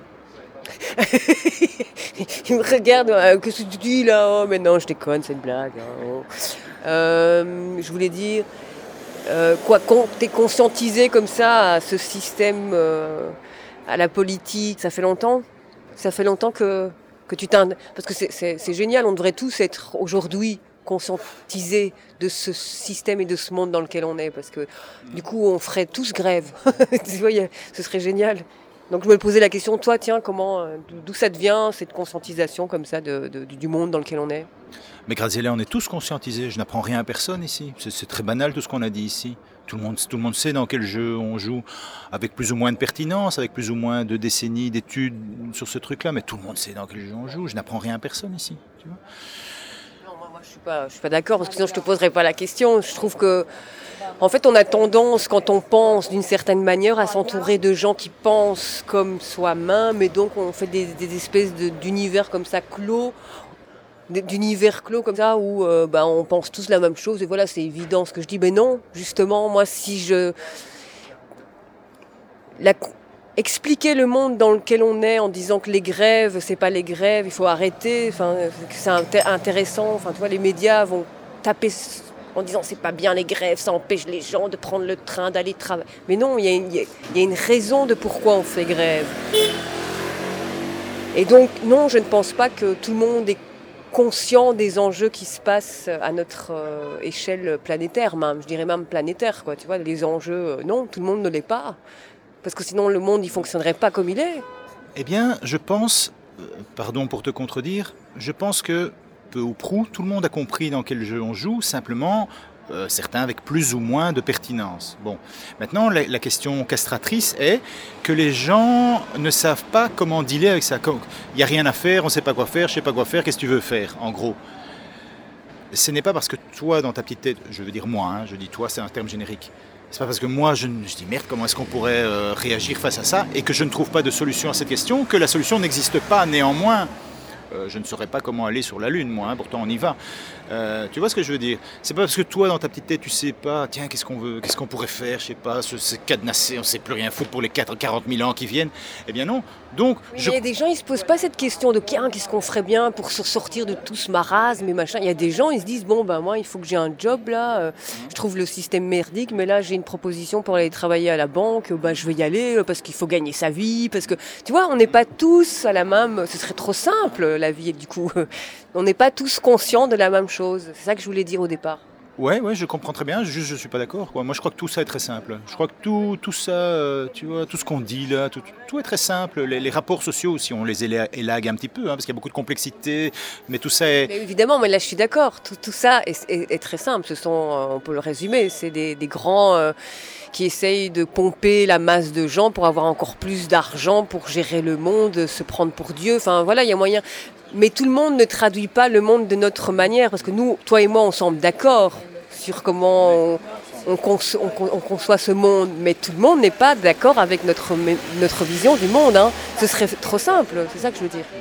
Il me regarde, euh, qu'est-ce que tu dis là? Oh, mais non, je déconne, c'est une blague. Hein, oh. euh, je voulais dire, euh, quoi, con, t'es conscientisé comme ça à ce système, euh, à la politique, ça fait longtemps? Ça fait longtemps que, que tu t'in... Parce que c'est, c'est, c'est génial, on devrait tous être aujourd'hui conscientisés de ce système et de ce monde dans lequel on est, parce que du coup, on ferait tous grève. Tu vois, ce serait génial. Donc je me posais la question, toi, tiens, comment, d'où ça te vient, cette conscientisation comme ça de, de, du monde dans lequel on est? Mais Graziella, on est tous conscientisés, je n'apprends rien à personne ici. C'est, c'est très banal tout ce qu'on a dit ici. Tout le, monde, tout le monde sait dans quel jeu on joue, avec plus ou moins de pertinence, avec plus ou moins de décennies d'études sur ce truc-là, mais tout le monde sait dans quel jeu on joue. Je n'apprends rien à personne ici. Tu vois. Non, moi, moi je ne suis pas, je suis pas d'accord, parce que sinon je ne te poserais pas la question. Je trouve que, en fait, on a tendance, quand on pense d'une certaine manière, à s'entourer de gens qui pensent comme soi-même, et donc on fait des, des espèces de, d'univers comme ça clos, d'univers clos comme ça où euh, bah, on pense tous la même chose et voilà, c'est évident ce que je dis. Mais non, justement, moi, si je... La... Expliquer le monde dans lequel on est en disant que les grèves, c'est pas les grèves, il faut arrêter, enfin, que c'est inté- intéressant. Enfin, tu vois, les médias vont taper en disant c'est pas bien les grèves, ça empêche les gens de prendre le train, d'aller travailler. Mais non, il y, y, y a une raison de pourquoi on fait grève. Et donc, non, je ne pense pas que tout le monde est conscient des enjeux qui se passent à notre euh, échelle planétaire, même, je dirais même planétaire, quoi. Tu vois, les enjeux, euh, non, tout le monde ne l'est pas, parce que sinon le monde il fonctionnerait pas comme il est. Eh bien, je pense, euh, pardon pour te contredire, je pense que peu ou prou, tout le monde a compris dans quel jeu on joue, simplement euh, certains avec plus ou moins de pertinence. Bon, maintenant la, la question castratrice est que les gens ne savent pas comment dealer avec ça. Il n'y a rien à faire, on ne sait pas quoi faire, je ne sais pas quoi faire, qu'est-ce que tu veux faire, en gros. Ce n'est pas parce que toi, dans ta petite tête, je veux dire moi, hein, je dis toi, c'est un terme générique. C'est pas parce que moi, je, je dis merde, comment est-ce qu'on pourrait euh, réagir face à ça, et que je ne trouve pas de solution à cette question, que la solution n'existe pas. Néanmoins, euh, je ne saurais pas comment aller sur la Lune, moi, hein, pourtant on y va. Euh, tu vois ce que je veux dire? C'est pas parce que toi, dans ta petite tête, tu sais pas, tiens, qu'est-ce qu'on veut, qu'est-ce qu'on pourrait faire, je sais pas, c'est cadenassé, on sait plus rien foutre pour les quarante mille ans qui viennent. Eh bien non. Donc, oui, je... il y a des gens, ils se posent pas cette question de qu'est-ce qu'on ferait bien pour se sortir de tout ce marasme et machin. Il y a des gens, ils se disent bon ben moi, il faut que j'ai un job là. Euh, mmh. Je trouve le système merdique, mais là j'ai une proposition pour aller travailler à la banque. Ben je vais y aller parce qu'il faut gagner sa vie, parce que tu vois, on n'est pas tous à la même. Ce serait trop simple la vie, du coup, on n'est pas tous conscients de la même chose. C'est ça que je voulais dire au départ. Ouais, ouais, je comprends très bien, juste je suis pas d'accord, quoi. Moi je crois que tout ça est très simple. Je crois que tout, tout ça, euh, tu vois, tout ce qu'on dit là, tout, tout est très simple. Les, les rapports sociaux aussi, on les élague un petit peu, hein, parce qu'il y a beaucoup de complexité, mais tout ça est... Mais évidemment, mais là je suis d'accord, tout, tout ça est, est, est très simple. Ce sont, on peut le résumer, c'est des, des grands euh, qui essayent de pomper la masse de gens pour avoir encore plus d'argent, pour gérer le monde, se prendre pour Dieu. Enfin voilà, il y a moyen... Mais tout le monde ne traduit pas le monde de notre manière, parce que nous, toi et moi, on semble d'accord sur comment on, on, conçoit, on, on conçoit ce monde, mais tout le monde n'est pas d'accord avec notre, notre vision du monde. Hein. Ce serait trop simple, c'est ça que je veux dire.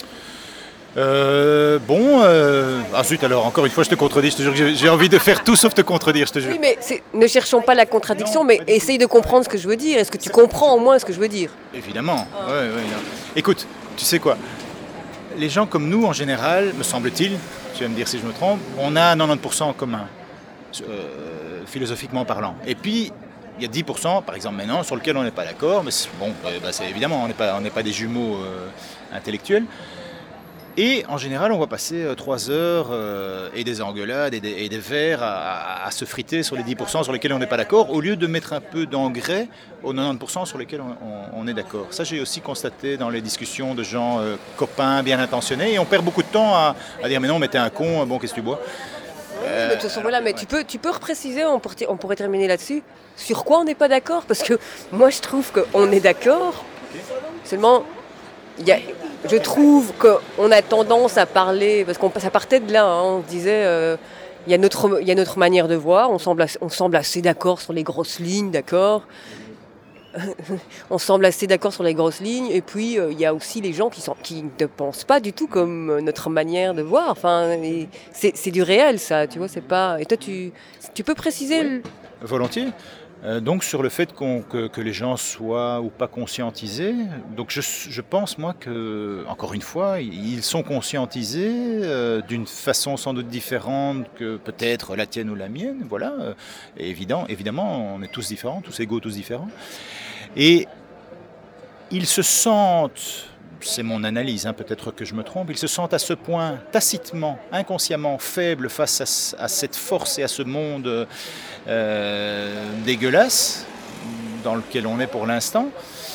Euh, bon, euh... ah zut alors, encore une fois je te contredis, je te jure que j'ai, j'ai envie de faire tout sauf te contredire, je te jure. Oui, mais c'est, ne cherchons pas la contradiction, mais essaye de comprendre ce que je veux dire. Est-ce que tu comprends au moins ce que je veux dire? Évidemment, ah. ouais, ouais, non. Écoute, tu sais quoi, les gens comme nous en général, me semble-t-il, tu vas me dire si je me trompe, on a quatre-vingt-dix pour cent en commun. Euh, philosophiquement parlant. Et puis, il y a dix pour cent, par exemple maintenant, sur lequel on n'est pas d'accord, mais c'est, bon, euh, bah, c'est évidemment, on n'est pas, on n'est pas des jumeaux euh, intellectuels. Et en général, on va passer euh, trois heures euh, et des engueulades et des, et des vers à, à, à se friter sur les dix pour cent sur lesquels on n'est pas d'accord, au lieu de mettre un peu d'engrais aux quatre-vingt-dix pour cent sur lesquels on, on, on est d'accord. Ça, j'ai aussi constaté dans les discussions de gens euh, copains, bien intentionnés, et on perd beaucoup de temps à, à dire mais non, mais t'es un con, bon, qu'est-ce que tu bois? Euh, mais de toute façon, voilà, mais tu peux, tu peux repréciser, on pourrait, on pourrait terminer là-dessus, sur quoi on n'est pas d'accord, parce que moi je trouve qu'on est d'accord, seulement il y a, je trouve qu'on a tendance à parler, parce que ça partait de là, hein, on se disait, euh, il y a notre, il y a notre manière de voir, on semble, on semble assez d'accord sur les grosses lignes, d'accord. On semble assez d'accord sur les grosses lignes, et puis euh, il y a aussi les gens qui, sont, qui ne pensent pas du tout comme notre manière de voir. Enfin, c'est, c'est du réel, ça, tu vois, c'est pas. Et toi, tu, tu peux préciser Oui, le... volontiers. Euh, donc sur le fait qu'on, que, que les gens soient ou pas conscientisés, donc je, je pense moi que, encore une fois, ils sont conscientisés euh, d'une façon sans doute différente que peut-être la tienne ou la mienne, voilà. Et évident, évidemment, on est tous différents, tous égaux, tous différents. Et ils se sentent, c'est mon analyse, hein, peut-être que je me trompe, ils se sentent à ce point tacitement, inconsciemment faibles face à, à cette force et à ce monde euh, dégueulasse dans lequel on est pour l'instant,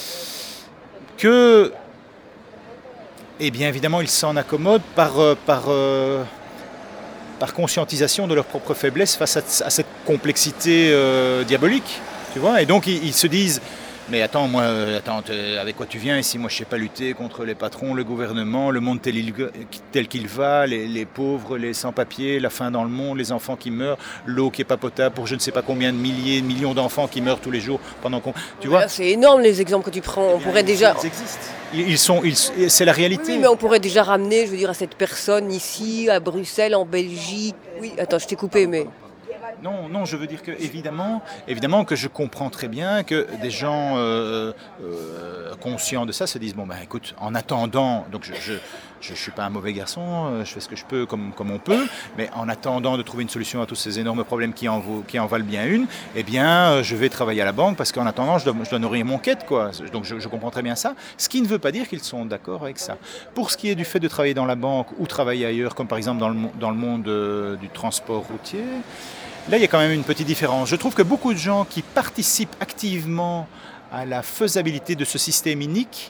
que, eh bien évidemment, ils s'en accommodent par, par, euh, par conscientisation de leur propre faiblesse face à, à cette complexité euh, diabolique, tu vois, et donc ils, ils se disent... Mais attends, moi, attends, avec quoi tu viens ici? Moi, je ne sais pas lutter contre les patrons, le gouvernement, le monde tel, il, tel qu'il va, les, les pauvres, les sans-papiers, la faim dans le monde, les enfants qui meurent, l'eau qui n'est pas potable pour je ne sais pas combien de milliers, de millions d'enfants qui meurent tous les jours pendant qu'on... Tu vois? Là, c'est énorme les exemples que tu prends. On pourrait déjà... Ils existent. Ils sont, ils, c'est la réalité. Oui, mais on pourrait déjà ramener, je veux dire, à cette personne ici, à Bruxelles, en Belgique. Oui, attends, je t'ai coupé, mais... Non, non, je veux dire que évidemment, évidemment que je comprends très bien que des gens euh, euh, conscients de ça se disent bon ben écoute, en attendant, donc je je, je, je suis pas un mauvais garçon, je fais ce que je peux comme comme on peut, mais en attendant de trouver une solution à tous ces énormes problèmes qui en vaut, qui en valent bien une, eh bien je vais travailler à la banque parce qu'en attendant je dois, je dois nourrir mon quête quoi. Donc je, je comprends très bien ça. Ce qui ne veut pas dire qu'ils sont d'accord avec ça. Pour ce qui est du fait de travailler dans la banque ou travailler ailleurs, comme par exemple dans le dans le monde euh, du transport routier. Là, il y a quand même une petite différence. Je trouve que beaucoup de gens qui participent activement à la faisabilité de ce système inique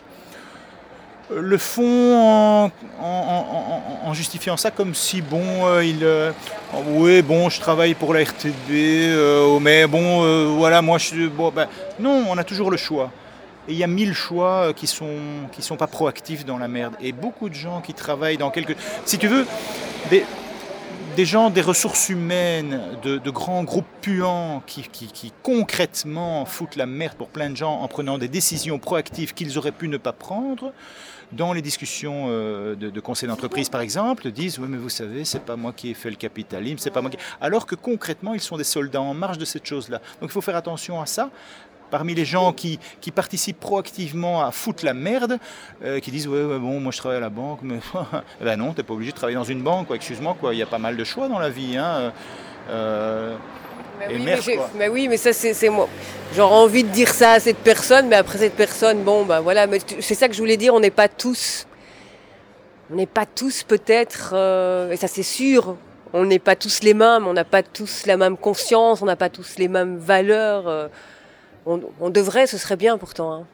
le font en, en, en, en justifiant ça comme si, bon, euh, il, euh, oui, bon, je travaille pour la R T B, euh, mais bon, euh, voilà, moi, je bon, ben, non, on a toujours le choix. Et il y a mille choix qui sont qui sont pas proactifs dans la merde. Et beaucoup de gens qui travaillent dans quelques... Si tu veux, des... Des gens, des ressources humaines, de, de grands groupes puants qui, qui, qui concrètement foutent la merde pour plein de gens en prenant des décisions proactives qu'ils auraient pu ne pas prendre. Dans les discussions euh, de, de conseil d'entreprise, par exemple, disent « Oui, mais vous savez, c'est pas moi qui ai fait le capitalisme, c'est pas moi qui... » Alors que concrètement, ils sont des soldats en marge de cette chose-là. Donc il faut faire attention à ça. Parmi les gens qui, qui participent proactivement à foutre la merde, euh, qui disent ouais, ouais bon moi je travaille à la banque, mais ben non, t'es pas obligé de travailler dans une banque, quoi. Excuse-moi quoi, il y a pas mal de choix dans la vie, hein. Euh, mais, et oui, merde, mais, quoi. mais oui, mais ça c'est, c'est moi. J'aurais envie de dire ça à cette personne, mais après cette personne, bon ben voilà, mais c'est ça que je voulais dire, on n'est pas tous, on n'est pas tous peut-être, euh, et ça c'est sûr. On n'est pas tous les mêmes, on n'a pas tous la même conscience, on n'a pas tous les mêmes valeurs. Euh, On, on devrait, ce serait bien pourtant. Hein.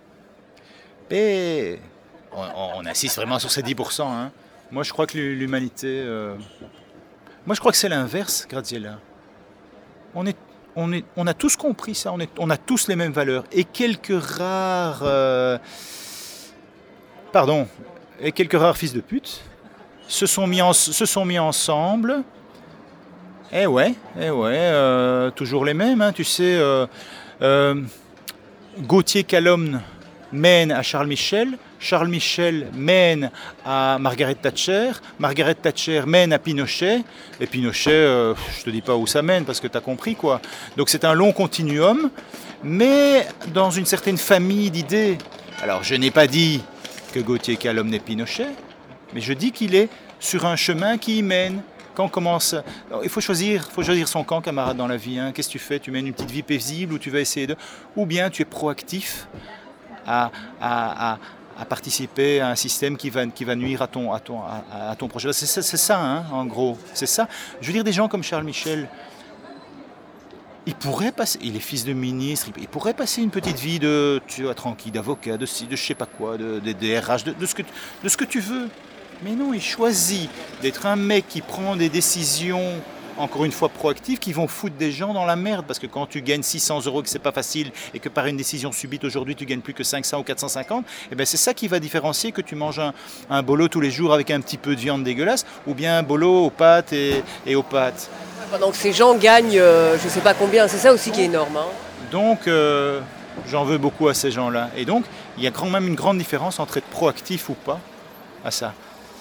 Et on, on insiste vraiment sur ces dix pour cent. Hein. Moi, je crois que l'humanité... Euh... Moi, je crois que c'est l'inverse, Graziella. On, est, on, est, on a tous compris ça, on, est, on a tous les mêmes valeurs. Et quelques rares... Euh... Pardon. Et quelques rares fils de pute se sont mis, en, se sont mis ensemble. Eh ouais, eh ouais, euh, toujours les mêmes, hein, tu sais... Euh, euh, Gauthier Calomne mène à Charles Michel, Charles Michel mène à Margaret Thatcher, Margaret Thatcher mène à Pinochet, et Pinochet, euh, je te dis pas où ça mène parce que tu as compris quoi. Donc c'est un long continuum, mais dans une certaine famille d'idées. Alors je n'ai pas dit que Gauthier Calomne est Pinochet, mais je dis qu'il est sur un chemin qui y mène. Quand on commence, alors, il faut choisir, faut choisir son camp, camarade, dans la vie. Hein. Qu'est-ce que tu fais? Tu mènes une petite vie paisible ou tu vas essayer de... Ou bien tu es proactif à, à, à, à participer à un système qui va, qui va nuire à ton, à ton, à, à ton projet. C'est, c'est, c'est ça, hein, en gros. C'est ça. Je veux dire, des gens comme Charles Michel, il pourrait passer... Il est fils de ministre, il pourrait passer une petite vie de... Tu vois, tranquille, d'avocat, de, de je sais pas quoi, de, de, de R H, de, de, ce que, de ce que tu veux. Mais non, il choisit d'être un mec qui prend des décisions encore une fois proactifs, qui vont foutre des gens dans la merde. Parce que quand tu gagnes six cents euros, que c'est pas facile, et que par une décision subite aujourd'hui tu gagnes plus que cinq cents ou quatre cent cinquante, eh ben c'est ça qui va différencier que tu manges un, un bolo tous les jours avec un petit peu de viande dégueulasse, ou bien un bolo aux pâtes et, et aux pâtes. Pendant que ces gens gagnent, euh, je sais pas combien, c'est ça aussi qui est énorme. Hein. Donc, euh, j'en veux beaucoup à ces gens-là. Et donc, il y a quand même une grande différence entre être proactif ou pas à ça.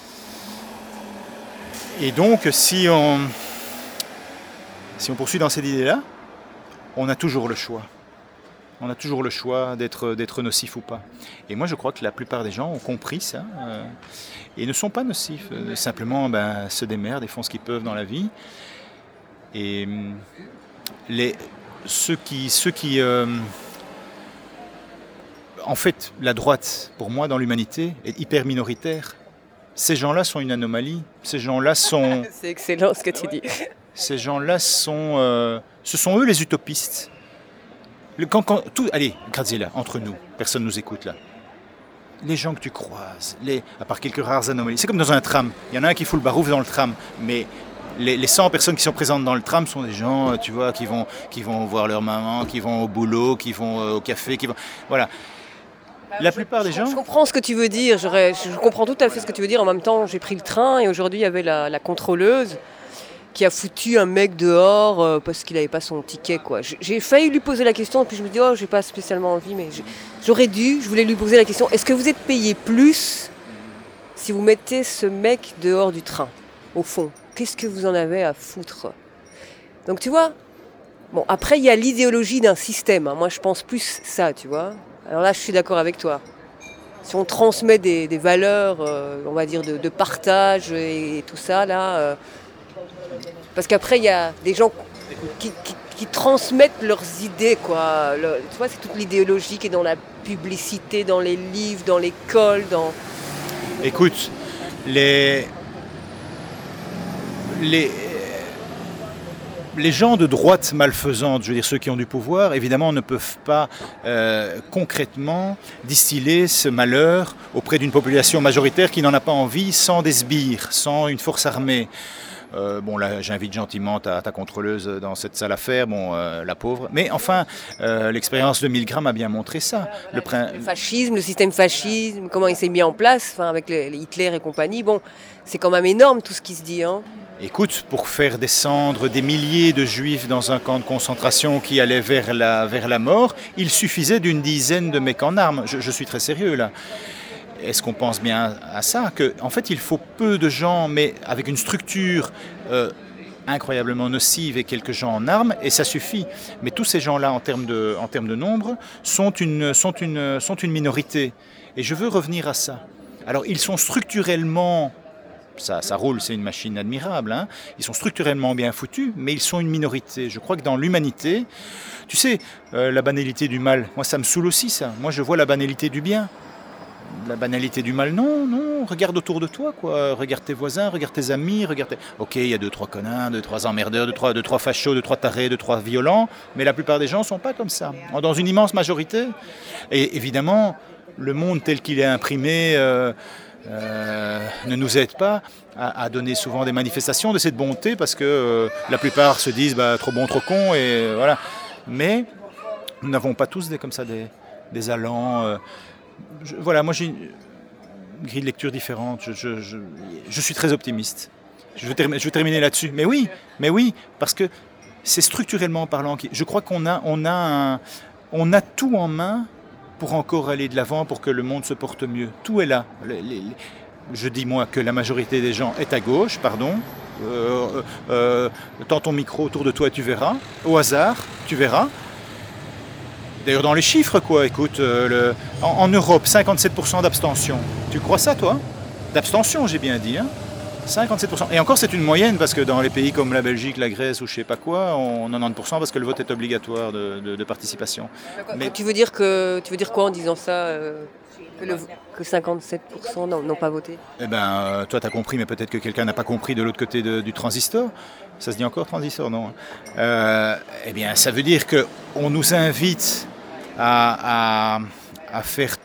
Et donc, si on, si on poursuit dans cette idée-là, on a toujours le choix. On a toujours le choix d'être, d'être nocif ou pas. Et moi, je crois que la plupart des gens ont compris ça euh, et ne sont pas nocifs. Euh, simplement, ben, se démerdent et font ce qu'ils peuvent dans la vie. Et les, ceux qui... Ceux qui euh, en fait, la droite, pour moi, dans l'humanité, est hyper minoritaire. Ces gens-là sont une anomalie. Ces gens-là sont... C'est excellent ce que tu dis. Ces gens-là sont... Euh, ce sont eux les utopistes. Le, quand, quand, tout, allez, Graziella, entre nous, personne ne nous écoute là. Les gens que tu croises, les, à part quelques rares anomalies, c'est comme dans un tram. Il y en a un qui fout le barouf dans le tram, mais les, les cent personnes qui sont présentes dans le tram sont des gens, tu vois, qui vont, qui vont voir leur maman, qui vont au boulot, qui vont euh, au café, qui vont... Voilà. La plupart des gens... Je comprends ce que tu veux dire, J'aurais, je comprends tout à fait ce que tu veux dire. En même temps, j'ai pris le train et aujourd'hui, il y avait la, la contrôleuse qui a foutu un mec dehors euh, parce qu'il n'avait pas son ticket, quoi. J'ai failli lui poser la question, puis je me dis, oh, j'ai pas spécialement envie, mais j'aurais dû, je voulais lui poser la question, est-ce que vous êtes payé plus si vous mettez ce mec dehors du train, au fond? Qu'est-ce que vous en avez à foutre? Donc, tu vois, bon, après, il y a l'idéologie d'un système, hein. Moi, je pense plus ça, tu vois. Alors là, je suis d'accord avec toi. Si on transmet des, des valeurs, euh, on va dire, de, de partage et, et tout ça, là... Euh, parce qu'après, il y a des gens qui, qui, qui transmettent leurs idées, quoi. Le, tu vois, c'est toute l'idéologie qui est dans la publicité, dans les livres, dans l'école, dans... Écoute, les... Les... Les gens de droite malfaisante, je veux dire ceux qui ont du pouvoir, évidemment ne peuvent pas euh, concrètement distiller ce malheur auprès d'une population majoritaire qui n'en a pas envie sans des sbires, sans une force armée. Euh, bon là j'invite gentiment ta, ta contrôleuse dans cette salle à faire, bon euh, la pauvre. Mais enfin euh, l'expérience de Milgram a bien montré ça. Le, prin... le fascisme, le système fascisme, comment il s'est mis en place, enfin avec les, les Hitler et compagnie, bon c'est quand même énorme tout ce qui se dit, hein. Écoute, pour faire descendre des milliers de juifs dans un camp de concentration qui allait vers la, vers la mort, il suffisait d'une dizaine de mecs en armes. Je, je suis très sérieux là. Est-ce qu'on pense bien à ça? Que, en fait, il faut peu de gens, mais avec une structure euh, incroyablement nocive et quelques gens en armes, et ça suffit. Mais tous ces gens-là, en termes de, en termes de nombre, sont une, sont, une, sont une minorité. Et je veux revenir à ça. Alors, ils sont structurellement... Ça, ça roule, c'est une machine admirable, hein. Ils sont structurellement bien foutus, mais ils sont une minorité. Je crois que dans l'humanité, tu sais, euh, la banalité du mal, moi ça me saoule aussi ça. Moi je vois la banalité du bien. La banalité du mal, non, non, regarde autour de toi, quoi. Regarde tes voisins, regarde tes amis, regarde tes... Ok, il y a deux, trois connards, deux, trois emmerdeurs, deux, trois, deux, trois fachos, deux, trois tarés, deux, trois violents, mais la plupart des gens ne sont pas comme ça. Dans une immense majorité. Et évidemment, le monde tel qu'il est imprimé... Euh, Euh, ne nous aide pas à, à donner souvent des manifestations de cette bonté parce que euh, la plupart se disent bah, trop bon, trop con et euh, voilà. Mais nous n'avons pas tous des, comme ça des, des allants. Euh, je, voilà, moi j'ai une grille de lecture différente. Je, je, je, je suis très optimiste. Je veux, term- je veux terminer là-dessus. Mais oui, mais oui, parce que c'est structurellement parlant. Je crois qu'on a, on a, un, on a tout en main pour encore aller de l'avant, pour que le monde se porte mieux. Tout est là. Les, les, les, je dis moi que la majorité des gens est à gauche, pardon. Euh, euh, tends ton micro autour de toi et tu verras. Au hasard, tu verras. D'ailleurs dans les chiffres, quoi, écoute, euh, le, en, en Europe, cinquante-sept pour cent d'abstention. Tu crois ça, toi? D'abstention, j'ai bien dit, hein? cinquante-sept pour cent. Et encore, c'est une moyenne, parce que dans les pays comme la Belgique, la Grèce ou je sais pas quoi, on a quatre-vingt-dix pour cent parce que le vote est obligatoire de, de, de participation. Mais tu veux dire que tu veux dire quoi en disant ça euh, que, le, que cinquante-sept pour cent n'ont pas voté? Eh ben, euh, toi, tu as compris, mais peut-être que quelqu'un n'a pas compris de l'autre côté de, du transistor. Ça se dit encore, transistor, non? euh, Eh bien, ça veut dire qu'on nous invite à, à, à faire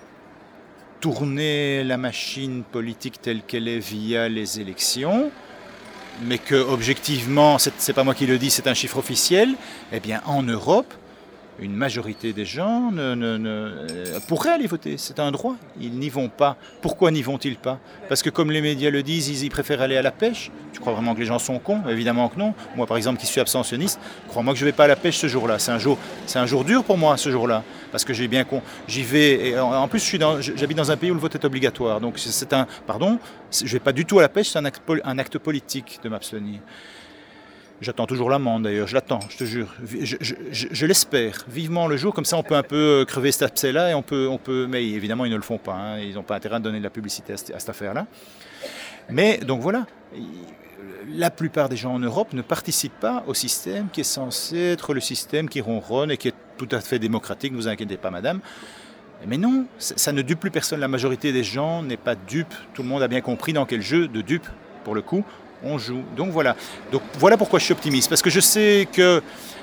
tourner la machine politique telle qu'elle est via les élections, mais que objectivement, c'est, c'est pas moi qui le dis, c'est un chiffre officiel, eh bien en Europe, une majorité des gens ne, ne, ne, pourraient aller voter, c'est un droit, ils n'y vont pas. Pourquoi n'y vont-ils pas? Parce que comme les médias le disent, ils y préfèrent aller à la pêche. Tu crois vraiment que les gens sont cons? Évidemment que non. Moi par exemple qui suis abstentionniste, crois-moi que je ne vais pas à la pêche ce jour-là. C'est un jour, c'est un jour dur pour moi ce jour-là, parce que j'ai bien con, j'y vais, et en plus je suis dans, j'habite dans un pays où le vote est obligatoire, donc c'est un, pardon, je ne vais pas du tout à la pêche, c'est un acte, un acte politique de m'abstenir. J'attends toujours l'amende d'ailleurs, je l'attends, je te jure. Je, je, je, je l'espère vivement le jour, comme ça on peut un peu crever cet abcès-là, et on peut, on peut, mais évidemment ils ne le font pas, hein, ils n'ont pas intérêt à donner de la publicité à cette, à cette affaire-là. Mais donc voilà, la plupart des gens en Europe ne participent pas au système qui est censé être le système qui ronronne et qui est tout à fait démocratique, ne vous inquiétez pas madame. Mais non, ça ne dupe plus personne, la majorité des gens n'est pas dupe, tout le monde a bien compris dans quel jeu de dupe, pour le coup, on joue. Donc voilà. Donc voilà pourquoi je suis optimiste. Parce que je sais que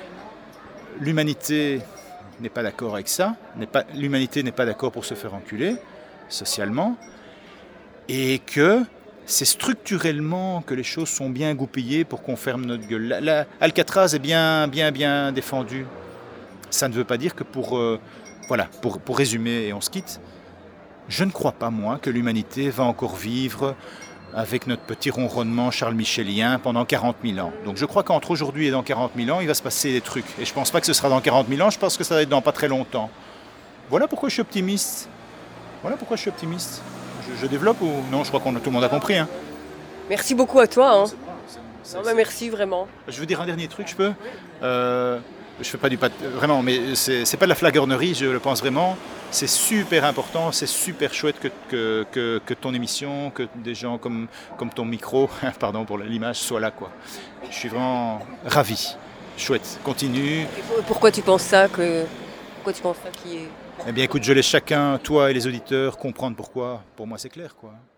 l'humanité n'est pas d'accord avec ça. N'est pas, l'humanité n'est pas d'accord pour se faire enculer, socialement. Et que c'est structurellement que les choses sont bien goupillées pour qu'on ferme notre gueule. La, la, Alcatraz est bien, bien, bien défendu. Ça ne veut pas dire que pour... Euh, voilà, pour, pour résumer, et on se quitte, je ne crois pas, moi, que l'humanité va encore vivre avec notre petit ronronnement charles-michelien pendant quarante mille ans. Donc je crois qu'entre aujourd'hui et dans quarante mille ans, il va se passer des trucs. Et je ne pense pas que ce sera dans quarante mille ans, je pense que ça va être dans pas très longtemps. Voilà pourquoi je suis optimiste. Voilà pourquoi je suis optimiste. Je, je développe ou... Non, je crois que tout le monde a compris. Hein. Merci beaucoup à toi. Hein. C'est pas, c'est, c'est, non, bah, merci vraiment. Je veux dire un dernier truc, je peux euh, Je fais pas du pat... Vraiment, mais c'est, c'est pas de la flagornerie, je le pense vraiment. C'est super important, c'est super chouette que, que, que, que ton émission, que des gens comme, comme ton micro, pardon pour l'image, soient là, quoi. Je suis vraiment ravi. Chouette, continue. Et pourquoi tu penses ça que... Pourquoi tu penses ça qui est... Eh bien écoute, je laisse chacun, toi et les auditeurs, comprendre pourquoi. Pour moi c'est clair, quoi.